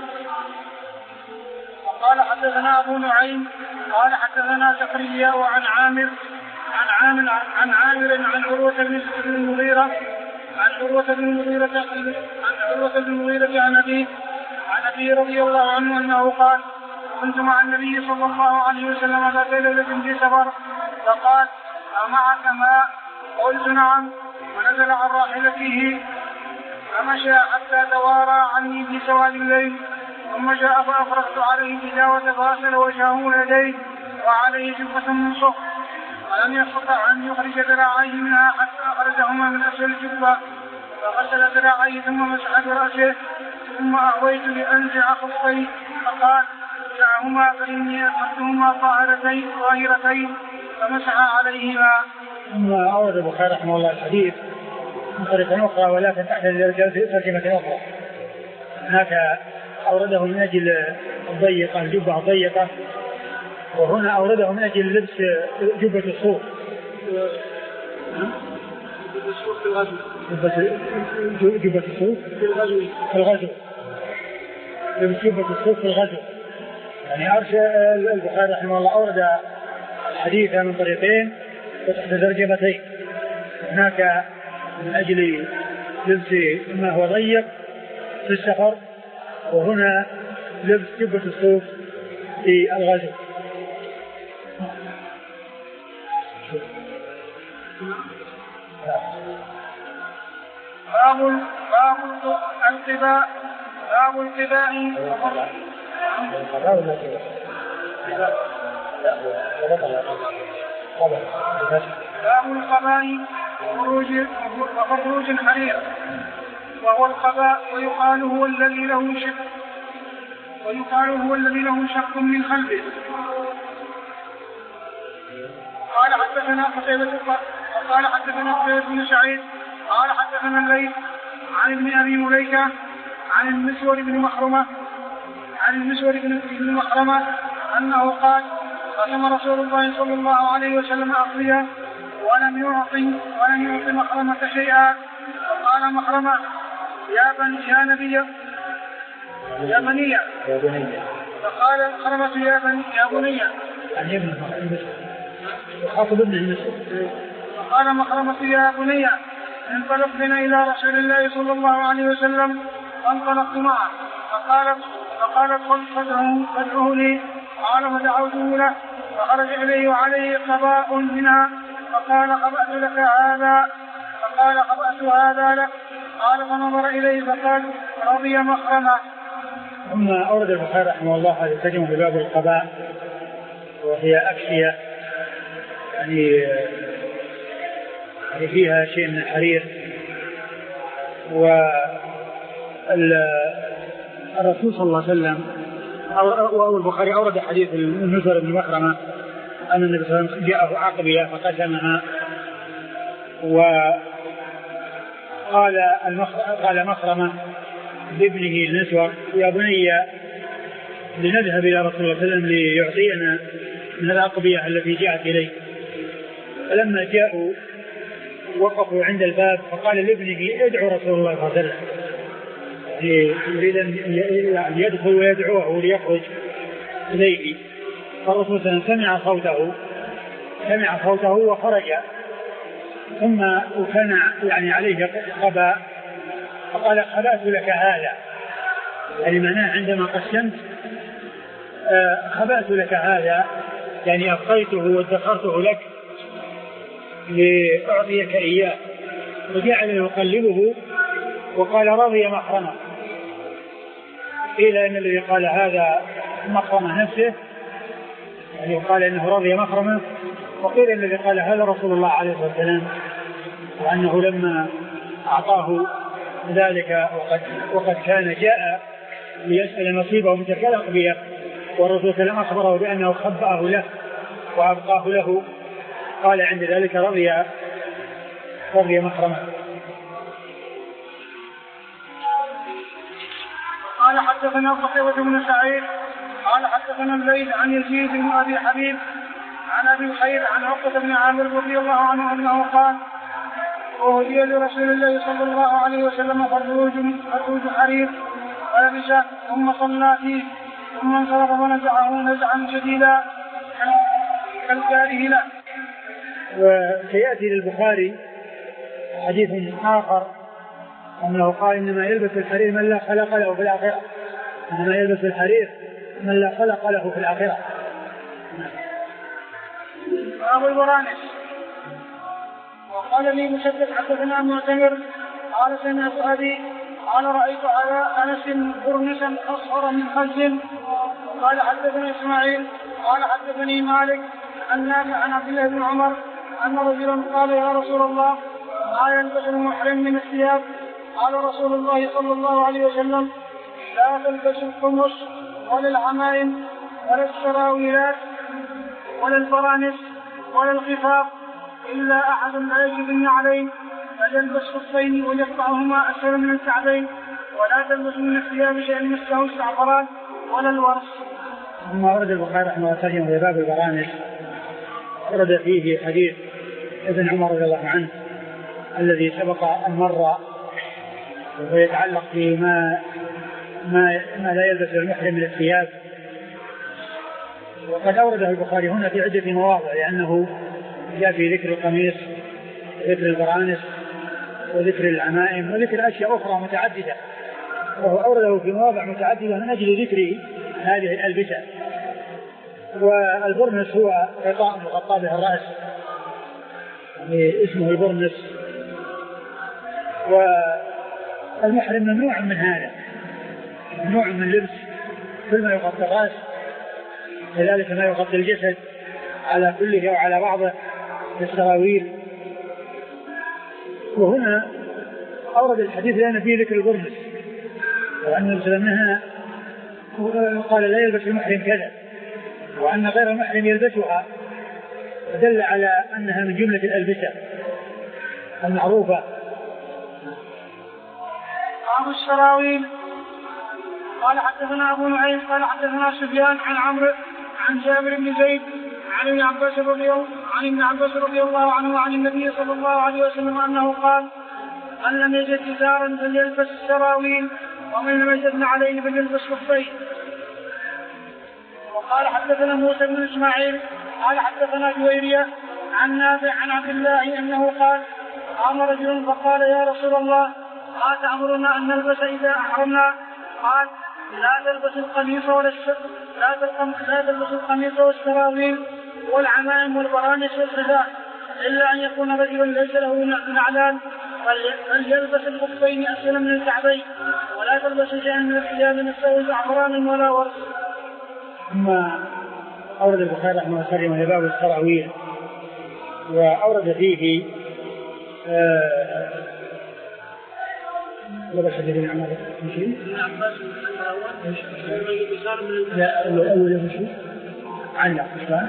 وقال حدثنا أبو نعيم قال حدثنا زكريا وعن عامر عن عامر عن عامر عن عروة بن المغيرة عن عروة بن المغيرة عن عروة بن المغيرة عن أبيه عن أبيه رضي الله عنه أنه قال: كنت مع النبي صلى الله عليه وسلم ذات ليلة في سفر فقال: أمعك ماء؟ قلت: نعم. ونزل عن راحلته فمشى حتى توارى عني في سواد الليل، ثم جاء فأفرغت عليه الإداوة فغسل وجهه ويديه وعليه جبة من صفر، ولم يستطع أن يخرج ذراعيه منها حتى أخرجهما من أسفل الجبة، فغسل ذراعيه ثم مسح برأسه، ثم أهويت لأنزع خفيه فقال: دعهما فإني أخذتهما طاهرتين طاهرتين، فمسح عليهما. ثم أورد البخاري رحمه الله الحديث من طريقة أخرى ولكن تحت ترجمة أخرى. هناك أورده من أجل الضيقة الجبة الضيقة، وهنا أورده من أجل لبس جبة الصوف. جبة الصوف في الغزو لبس جبة الصوف في الغزو. يعني أرسل البخاري رحمه الله أورد الحديث من طريقين وتحت ترجمتين. هناك من أجل لبس ما هو ضيق في السفر، وهنا لبس جبة الصوف في الغزو. باب باب القباء باب القباء باب القباء وخروج الحرير، وهو القباء ويقال هو الذي له شق ويقال هو الذي له شق من خلفه. قال حدثنا قتيبة قال حدثنا قتيبة بن سعيد قال حدثنا الليث عن ابن أبي مليكة عن المسور بن مخرمة عن المسور بن مخرمة أنه قال: قسم رسول الله صلى الله عليه وسلم أقضية ولم يعطي ولم يعطي مخرمة شيئا، فقال مخرمة: يا بني يا نبي يا بني فقال مخرمة: يا بني يا بني فقال مخرمة: يا بني انطلق بنا إلى رسول الله صلى الله عليه وسلم، فانطلقت معه، فقالت فقالت فادعه لي. قال فدعوته له، فخرج إليه وعليه قباء منها، فقال: قبأت لك هذا فقال: قبأت هذا لك. قال فنظر إليه فقال: رضي مخرمة. ثم أورد البخاري رحمه الله هذه الترجمة في باب القباء، وهي أكسية يعني يعني فيها شيء من الحرير. والرسول صلى الله عليه وسلم أو البخاري أورد حديث المسور بن مخرمة أن النبي صلى الله عليه وسلم جاءه عقبية فقسمها، وقال قال مخرمة لابنه المسور: يا بني لنذهب إلى رسول الله صلى الله عليه وسلم ليعطينا من العقبية التي جاءت إليه. فلما جاءوا وقفوا عند الباب، فقال لابنه: ادعو رسول الله صلى الله عليه وسلم، يريد أن يدخل ويدعوه ليخرج إليه. فالرسول صلى الله عليه وسلم سمع صوته سمع صوته وخرج، ثم وكان يعني عليه قباء، فقال: خبأت لك هذا، يعني معناه عندما قسمت خبأت لك هذا، يعني أبقيته وادخرته لك لأعطيك إياه. وجعل يقلبه وقال: رضي مخرمة. قيل إن الذي قال هذا مخرمة نفسه، يعني قال إنه رضي مخرمة، وقيل إن الذي قال هذا رسول الله عليه الصلاة والسلام، وأنه لما أعطاه ذلك وقد, وقد كان جاء ليسأل نصيبه من تلك الأقبية، والرسول صلى الله عليه وسلم أخبره بأنه خبأه له وأبقاه له، قال عند ذلك رضي رضي محرمه. قال حدثنا قتيبة بن سعيد قال حدثنا الليث عن يزيد بن أبي حبيب عن أبي خير عن عقبة بن عامر رضي الله عنه أنه قال أهدي لرسول الله صلى الله عليه وسلم فروج فروج حرير فلبسه ثم صلى فيه ثم انصرف ونزعه نزعا شديدا كالكاره له. وسيأتي للبخاري حديث آخر أنه قال إنما يلبس الحرير من لا خلق له في الآخرة، إنما يلبس الحرير من لا خلق له في الآخرة. أبو البرانس وقال لي مسدد حدثنا معتمر قال سمعت أبي قال رأيت على أنس برنسا أصغر من خز. قال حدثنا إسماعيل قال حدثني مالك عن نافع عن عبد الله بن عمر أن رجلا قال يا رسول الله ما يلبس المحرم من الثياب؟ قال رسول الله صلى الله عليه وسلم لا تلبس القمص ولا العمائم ولا السراويلات ولا البرانس ولا الخفاف إلا أحد لا يجد النعلين فليلبس خفين وليقطعهما أسفل من الكعبين ولا تلبس من الثياب شيئا مسه الزعفران ولا الورس. ثم ورد البخاري رحمه الله تعالى في باب البرانس ورد فيه حديث ابن عمر رضي الله عنه الذي سبق أن مر ويتعلق بما ما, ما لا يلبس المحرم من الثياب، وقد أورده البخاري هنا في عدة مواضع لأنه جاء في ذكر القميص وذكر البرانس وذكر العمائم وذكر أشياء أخرى متعددة، وهو أورده في مواضع متعددة من أجل ذكر هذه الألبسة. والبرنس هو غطاء مغطى به الرأس، يعني اسمه البرنس، والمحرم ممنوع من هذا، ممنوع من لبس كل ما يغطي الرأس، كذلك ما يغطي الجسد على كله وعلى بعضه بالسراويل. وهنا أورد الحديث لأن فيه ذكر البرنس، وأن الرسول قال لا يلبس المحرم كذا، وأن غير المحرم يلبسها، دل على أنها من جملة الألبسة المعروفة. باب السراويل. قال حدثنا أبو نعيم قال حدثنا سفيان عن عمرو عن جابر بن زيد عن ابن عباس رضي الله عن ابن عباس رضي الله عنه وعن النبي صلى الله عليه وسلم أنه قال من لم يجد إزارا فليلبس السراويل ومن لم يجد نعلين فليلبس خفين. وقال حدثنا موسى بن إسماعيل قال حدثنا جويرية عن نافع عن عبد الله أنه قال قام رجل فقال يا رسول الله ما تأمرنا أن نلبس إذا أحرمنا؟ قال لا تلبس القميص ولا لا تلبس القميص والسراويل والعمائم والبرانس والخفاف إلا أن يكون رجلا ليس له نعلان فليلبس الخفين أسفل من الكعبين ولا تلبس شيئا من الثياب مسه زعفران ولا ورس. ثم أورد البخاري رحمه الله تعالى من باب السراويل، وأورد فيه لبس الذين عمل مشي لا الأول يمشي علق إسلام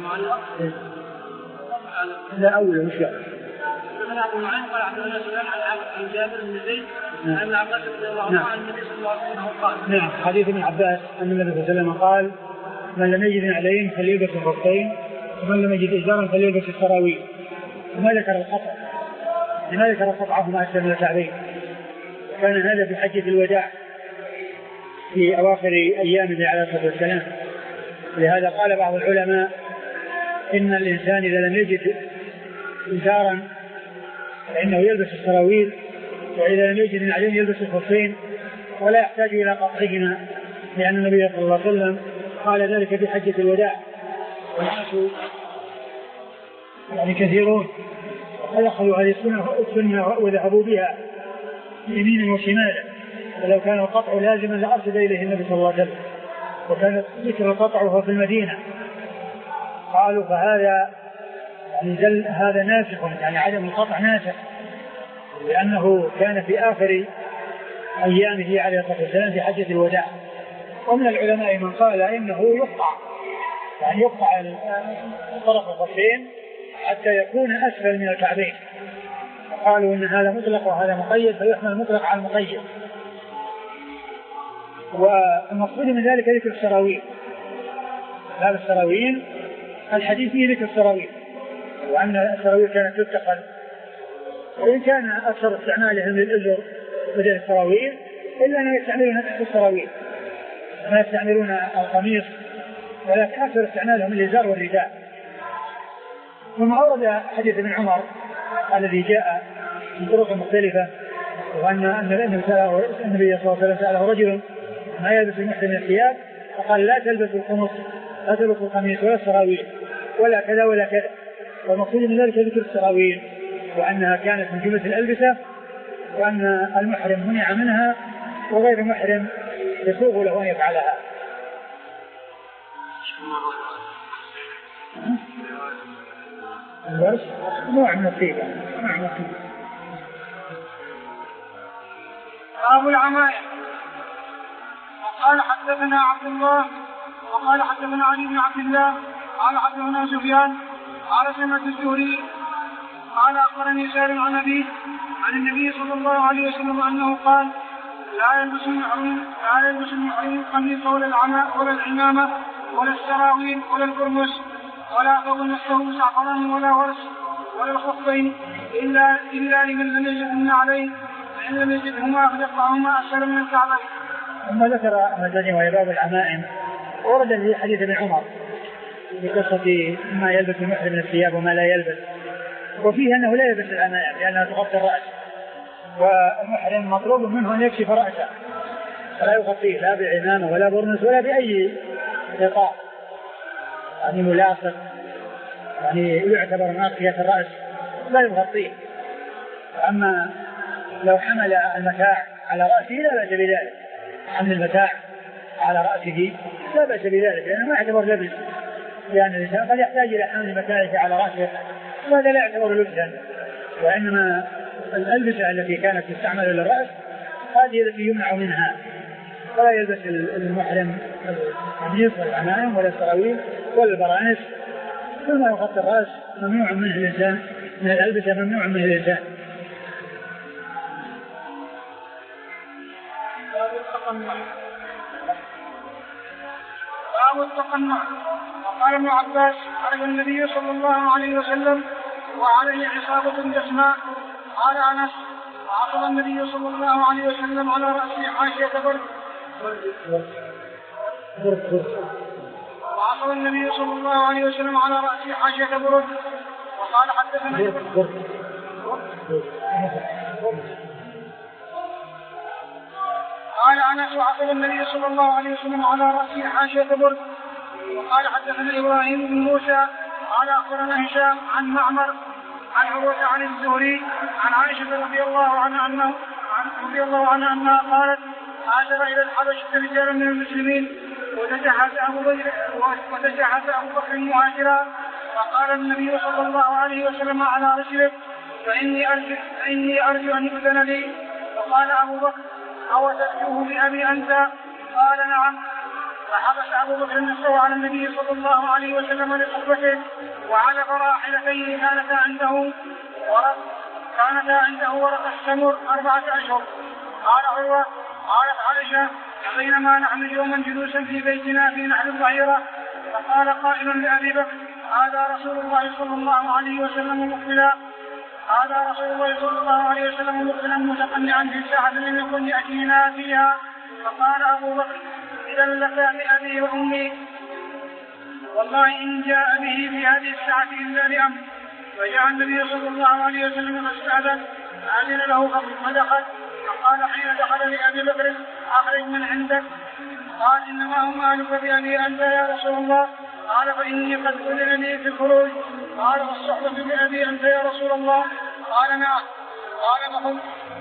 لا أول مش لا. من أبو نعيم قال عبدالله سلام عن جابر بن زيد عن ابن عباس رضي الله عنه عن النبي صلى الله عليه وسلم قال نعم حديث ابن عباس أن النبي صلى الله عليه وسلم قال من لم يجد نعلين فليلبس الخفين ومن لم يجد إزارا فليلبس السراويل. وما ذكر القطع، لما ذكر قطعهما أسفل من الكعبين؟ كان هذا في حجة الوداع في أواخر أيامه عليه الصلاة والسلام. لهذا قال بعض العلماء إن الإنسان إذا لم يجد إزارا فإنه يلبس السراويل، وإذا لم يجد نعلين يلبس الخفين ولا يحتاج إلى قطعهما، لأن النبي صلى الله عليه وسلم قال ذلك في حجة الوداع والناس يعني كثيرون فدخلوا هذه السنة وذهبوا بها يمينا وشمالا، ولو كان القطع لازما لأرشد إليه النبي صلى الله عليه وسلم، وكان ذكر القطع وهو في المدينة. قالوا فهذا يعني دل هذا ناسخ، يعني عدم القطع ناسخ، لأنه كان في آخر أيامه عليه الصلاة والسلام في حجة الوداع. ومن العلماء من قال إنه يقطع، يعني يقطع طرف الخفين حتى يكون أسفل من الكعبين، قالوا إن هذا مطلق وهذا مقيد فيحمل المطلق على المقيد. والمقصود من ذلك ذكر السراويل، هذا السراويل الحديث فيه ذكر السراويل، وأن السراويل كانت تتقل، وإن كان أكثر استعمالهم للإزر بدل السراويل إلا أنهم يستعملون السراويل، ما يستعملون القميص، ولكن أكثر استعمالهم الإزار والرداء. ثم أورد حديث ابن عمر الذي جاء من طرق مختلفة، وأن النبي صلى الله عليه وسلم سأله رجل ما يلبس المحرم من الثياب فقال لا تلبس القمص، لا تلبس القميص ولا السراويل ولا كذا ولا كذا. والمقصود من ذلك ذكر السراويل، وأنها كانت من جملة الألبسة، وأن المحرم منع منها وغير المحرم يسوغ له أن يفعلها. الورش نوع من الطيبة، نوع من الطيبة. باب العمائم. وقال حدثنا عبد الله وقال حدثنا علي بن عبد الله قال حدثنا سفيان قال سمعت الزهري قال أخبرني سالم عن أبيه عن النبي صلى الله عليه وسلم أنه قال لا يلبس المحرم لا يلبس المحرم القميص ولا العماء ولا العمامة ولا السراويل ولا البرمس ولا ثوب نفسه زعفران ولا ورس ولا الخفين إلا إلا لمن لم يجدهن عليه، فإن لم يجدهما فليقطعهما أسفل من الكعبين. ثم ذكر مزاجه وهي باب العمائم. ورد في حديث ابن عمر بقصة ما يلبس المحرم من الثياب وما لا يلبس، وفيه أنه لا يلبس العمائم لأنها تغطي الرأس، والمحرم مطلوب منه أن يكشف رأسه فلا يغطيه لا بعمامة ولا برنس ولا بأي غطاء يعني ملاصق، يعني يعتبر ناقية الرأس لا يغطيه. أما لو حمل المتاع على رأسه لا بأس بذلك، حمل المتاع على رأسه لا بأس بذلك لأنه ما يعتبر لبس، لأن الإنسان قد يحتاج إلى حمل متاعه على رأسه وهذا لا يعتبر لبسا، وإنما الألبسة التي كانت تستعمل للرأس هذه التي يمنع منها، ولا يلبس المحرم القميص والعمائم ولا السراويل ولا البرانس، كل ما يغطي الرأس ممنوع منه الإنسان، من الألبسة ممنوع منه الإنسان. باب التقنع. وقال ابن عباس خرج النبي صلى الله عليه وسلم وعليه عصابة دسماء. قال أنس وعقب النبي صلى الله عليه وسلم على رأسه حاشية برد وعقب النبي صلى الله عليه وسلم على رأسه حاشية برد. وقال حدثنا قال أنس وعقب النبي صلى الله عليه وسلم على رأسه حاشية برد. وقال حدثنا إبراهيم بن موسى قال أخبرنا هشام عن معمر عن عروة عن الزهري عن عائشة رضي الله عنها أنه رضي الله عنها أنها قالت هاجر إلى الحبشة رجال من المسلمين وتجهز أبو بكر وتجهز أبو بكر مهاجرا، فقال النبي صلى الله عليه وسلم على رسله فإني أرجو فإني أرجو أن يؤذن لي. وقال أبو بكر أو تدعوه بأبي أنت؟ قال نعم. فحبس أبو بكر نفسه على النبي صلى الله عليه وسلم لصحبته وعلى راحلتين كانتا عنده ورق كانتا عنده ورق السمر أربعة أشهر. قال عروة قالت عائشة بينما نحن يوما جلوسا في بيتنا في نحر الظهيرة فقال قائل لأبي بكر هذا رسول الله صلى الله عليه وسلم مقبلا هذا رسول الله صلى الله عليه وسلم مقبلا متقنعا في ساعة لم يكن يأتينا فيها. فقال أبو بكر إذا لك بأبي وأمي والله إن جاء به في هذه الساعة إلا لأمر. فجاء النبي صلى الله عليه وسلم فاستأذن أذن له فدخل فقال حين دخل لأبي بكر أخرج من عندك. قال إنما هم أهلك بأبي أنت يا رسول الله. قال فإني قد أذن لي في الخروج. قال والصحبة بأبي أنت يا رسول الله. قال نعم. قال فخذ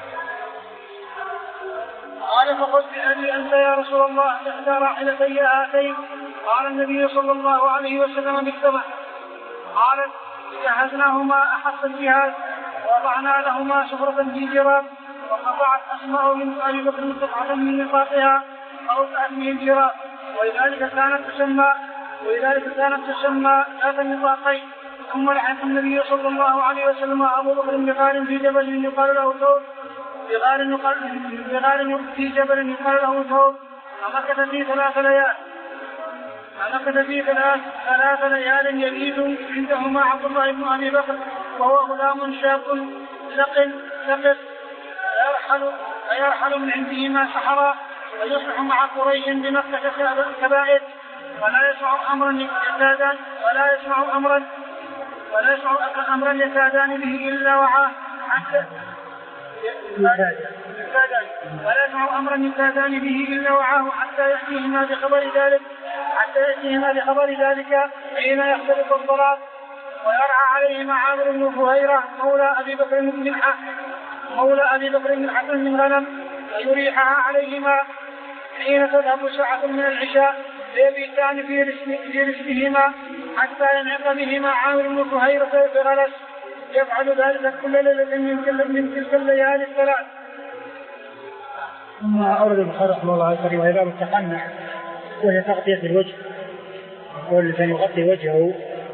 قال فخذ بأبي أنت يا رسول الله إحدى راحلتي هاتين. قال النبي صلى الله عليه وسلم بالثمن. قالت جهزناهما أحس الجهاز ووضعنا لهما سفرة في جراب وقطعت أسماء من أبي بكر قطعة من نطاقها أو تأمه الجراء، ولذلك كانت تسمى ولذلك كانت تسمى ذات النطاقين. ثم لعن النبي صلى الله عليه وسلم أبو بكر بغار في جبل يقال له ثور بغار بغار في جبل يقال له ثور، فمكث فيه ثلاث ليال فمكث فيه ثلاث ثلاث ليال يبيت عندهما عبد الله بن أبي بكر وهو غلام شاب ثقل ثقل فيرحل فيرحل من عندهما سحرا ويصلح مع قريش بمكة كبائر، ولا يسمع أمرا يكادان ولا يسمع أمرا ولا يسمع أمرا يكادان به إلا وعاه حتى ولا يسمع أمرا يكادان به إلا وعاه حتى يأتيهما بخبر ذلك حتى يأتيهما بخبر ذلك حين يختلط الضلال، ويرعى عليهما عامر بن فهيرة مولى أبي بكر بن مولى أبي بكر بن حسن من غنم، فيريحها عليهما حين تذهب ساعة من العشاء فيبيتان في رسلهما حتى ينعق بهما عامر بن فهيرة في غلس، يفعل ذلك كل ليلة من تلك الليالي الثلاث. ثم أورد البخاري رحمه الله تعالى وهي باب التقنع، وهي تغطية الوجه، والذي يغطي وجهه.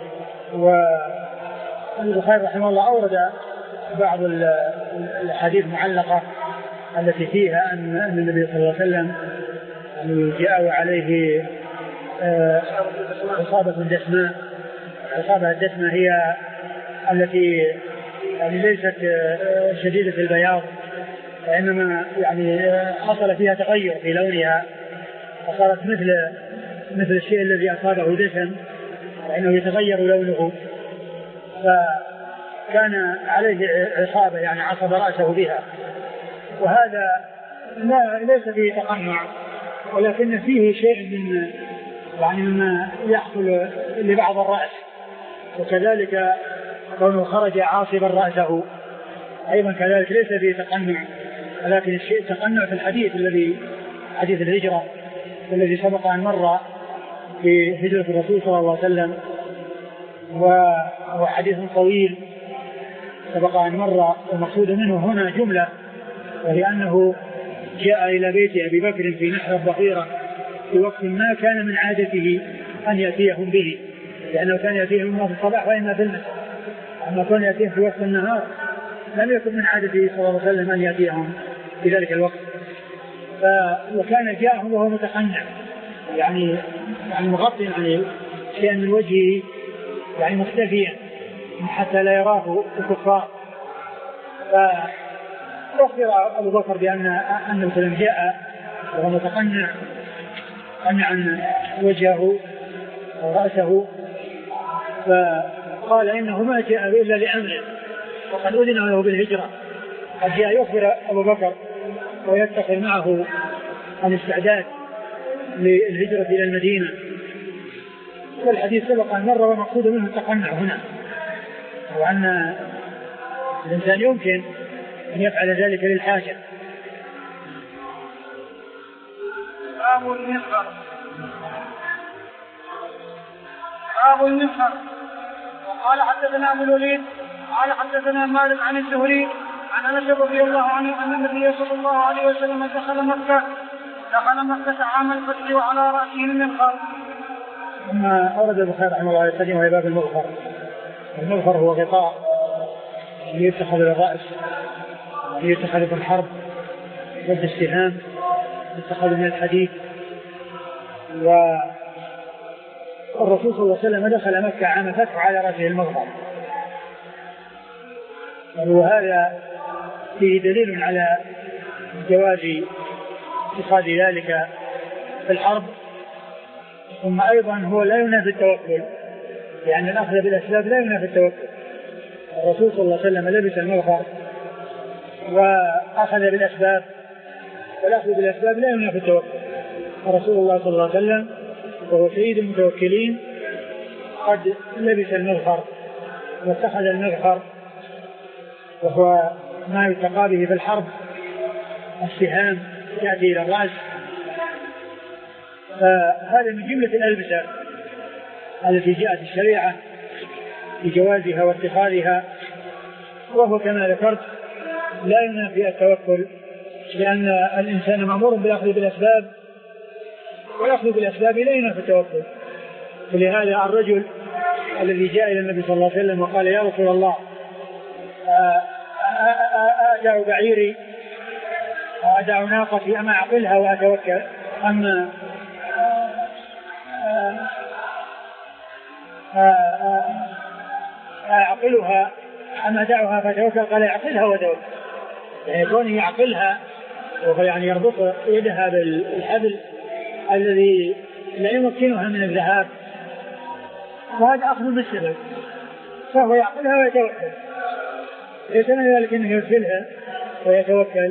والبخاري رحمه الله أورد بعض الحديث معلقة التي فيها أن النبي صلى الله عليه وسلم جاء عليه إصابة دسماء. الإصابة الدسماء هي التي يعني ليست شديدة البياض، وإنما يعني حصل فيها تغير في لونها، فصارت مثل مثل الشيء الذي أصابه دسم، فإنه يتغير لونه. فكان عليه عصابة يعني عصب رأسه بها، وهذا لا ليس فيه تقنع، ولكن فيه شيء من يعني مما يحصل لبعض الرأس، وكذلك كونه خرج عاصبا رأسه أيضا كذلك ليس فيه تقنع، ولكن الشيء تقنع في الحديث الذي حديث الهجرة الذي سبق أن مر في هجرة الرسول صلى الله عليه وسلم، وهو حديث طويل سبق أن مر. المقصود منه هنا جملة، وهي أنه جاء إلى بيت أبي بكر في نحر الظهيرة في وقت ما كان من عادته أن يأتيهم به، لأنه كان يأتيهم إما في الصباح وإما في المساء، أما كان يأتيهم في وقت النهار لم يكن من عادته صلى الله عليه وسلم أن يأتيهم في ذلك الوقت. ف... وكان جاءهم وهو متقنع، يعني يعني مغطي يعني شيئا من وجهه، يعني مختفيا حتى لا يراه الكفار. فأخبر أبو بكر بأن أن مثلا جاء وهو متقنع قنعا وجهه ورأسه، فقال إنه ما جاء إلا لأمره وقد أذن له بالهجرة. قد جاء يخبر أبو بكر ويتخذ معه الاستعداد للهجرة إلى المدينة، والحديث سبق أن مر، ومقصود منه التقنع هنا، وأن الإنسان يمكن أن يفعل ذلك للحاجة. باب المنبر باب المنبر وقال حدثنا أبو الوليد قال حدثنا مالك عن الزهري عن أنس رضي الله عنه أن النبي صلى الله عليه وسلم دخل مكة دخل مكة عام الفتح وعلى رأسه المنبر. ثم أورد البخاري رحمه الله تعالى وهي باب المغفر. المغفر هو غطاء يتخذ للرأس، يتخذ في الحرب ضد السهام، يتخذ من الحديد. والرسول صلى الله عليه وسلم دخل مكة عام فتح على رأسه المغفر، وهذا فيه دليل على جواز اتخاذ ذلك في الحرب. ثم أيضا هو لا ينافي التوكل، لأن الأخذ بالأسباب لا ينافي التوكل. الرسول صلى الله عليه وسلم لبس المغفر وأخذ بالأسباب، والأخذ بالأسباب لا ينافي التوكل. رسول الله صلى الله عليه وسلم وهو سيد المتوكلين قد لبس المغفر واتخذ المغفر، وهو ما يتقى به في الحرب، السهام تأتي إلى الرأس. فهذا من جملة الألبسة التي جاءت الشريعة بجوازها واتخاذها، وهو كما ذكرت لا ينافي التوكل، لأن الإنسان مأمور بالأخذ بالأسباب، والأخذ بالأسباب لا ينافي التوكل. ولهذا الرجل الذي جاء إلى النبي صلى الله عليه وسلم وقال يا رسول الله أدع بعيري وأدع ناقتي أما أعقلها وأتوكل أما أعقلها أما أدعها فتوكل؟ قال أعقلها وتوكل. يعني كونه يعقلها يعني يربط يدها بالحبل الذي لا يمكنها من الذهاب، وهذا أخذ بالسبب، فهو يعقلها ويتوكل. ليس من ذلك أنه يرسلها ويتوكل،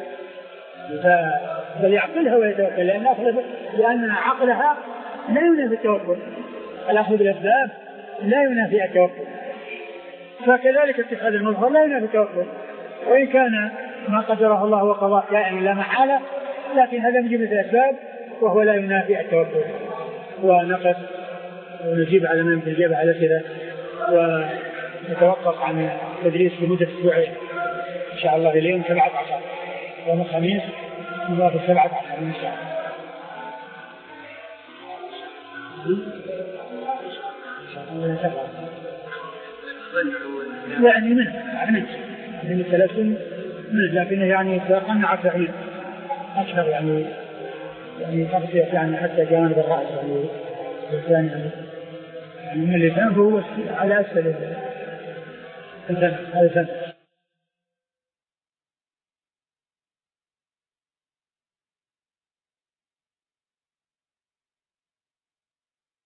بل يعقلها ويتوكل، لأن لأن عقلها لا ينافي التوكل، الأخذ بالأسباب لا ينافي التوكل. فكذلك اتخاذ المظهر لا ينافي التوكل، وإن كان ما قدره الله وقضاه يعني لا محالة، لكن هذا من جملة الأسباب وهو لا ينافي التوكل. ونقف ونجيب على ما يمكن الإجابة على كذا، ونتوقف عن التدريس لمدة أسبوعين إن شاء الله. اليوم سبعة عشر يوم الخميس نوافق سبعة عشر إن شاء الله. يعني منه يعني من الثلاثين منه، لكنه يعني تقنع أكثر أكثر يعني يعني تغطية يعني حتى جانب الرأس يعني الثاني يعني من اللسان فهو على أسفل الفم هذا الفم.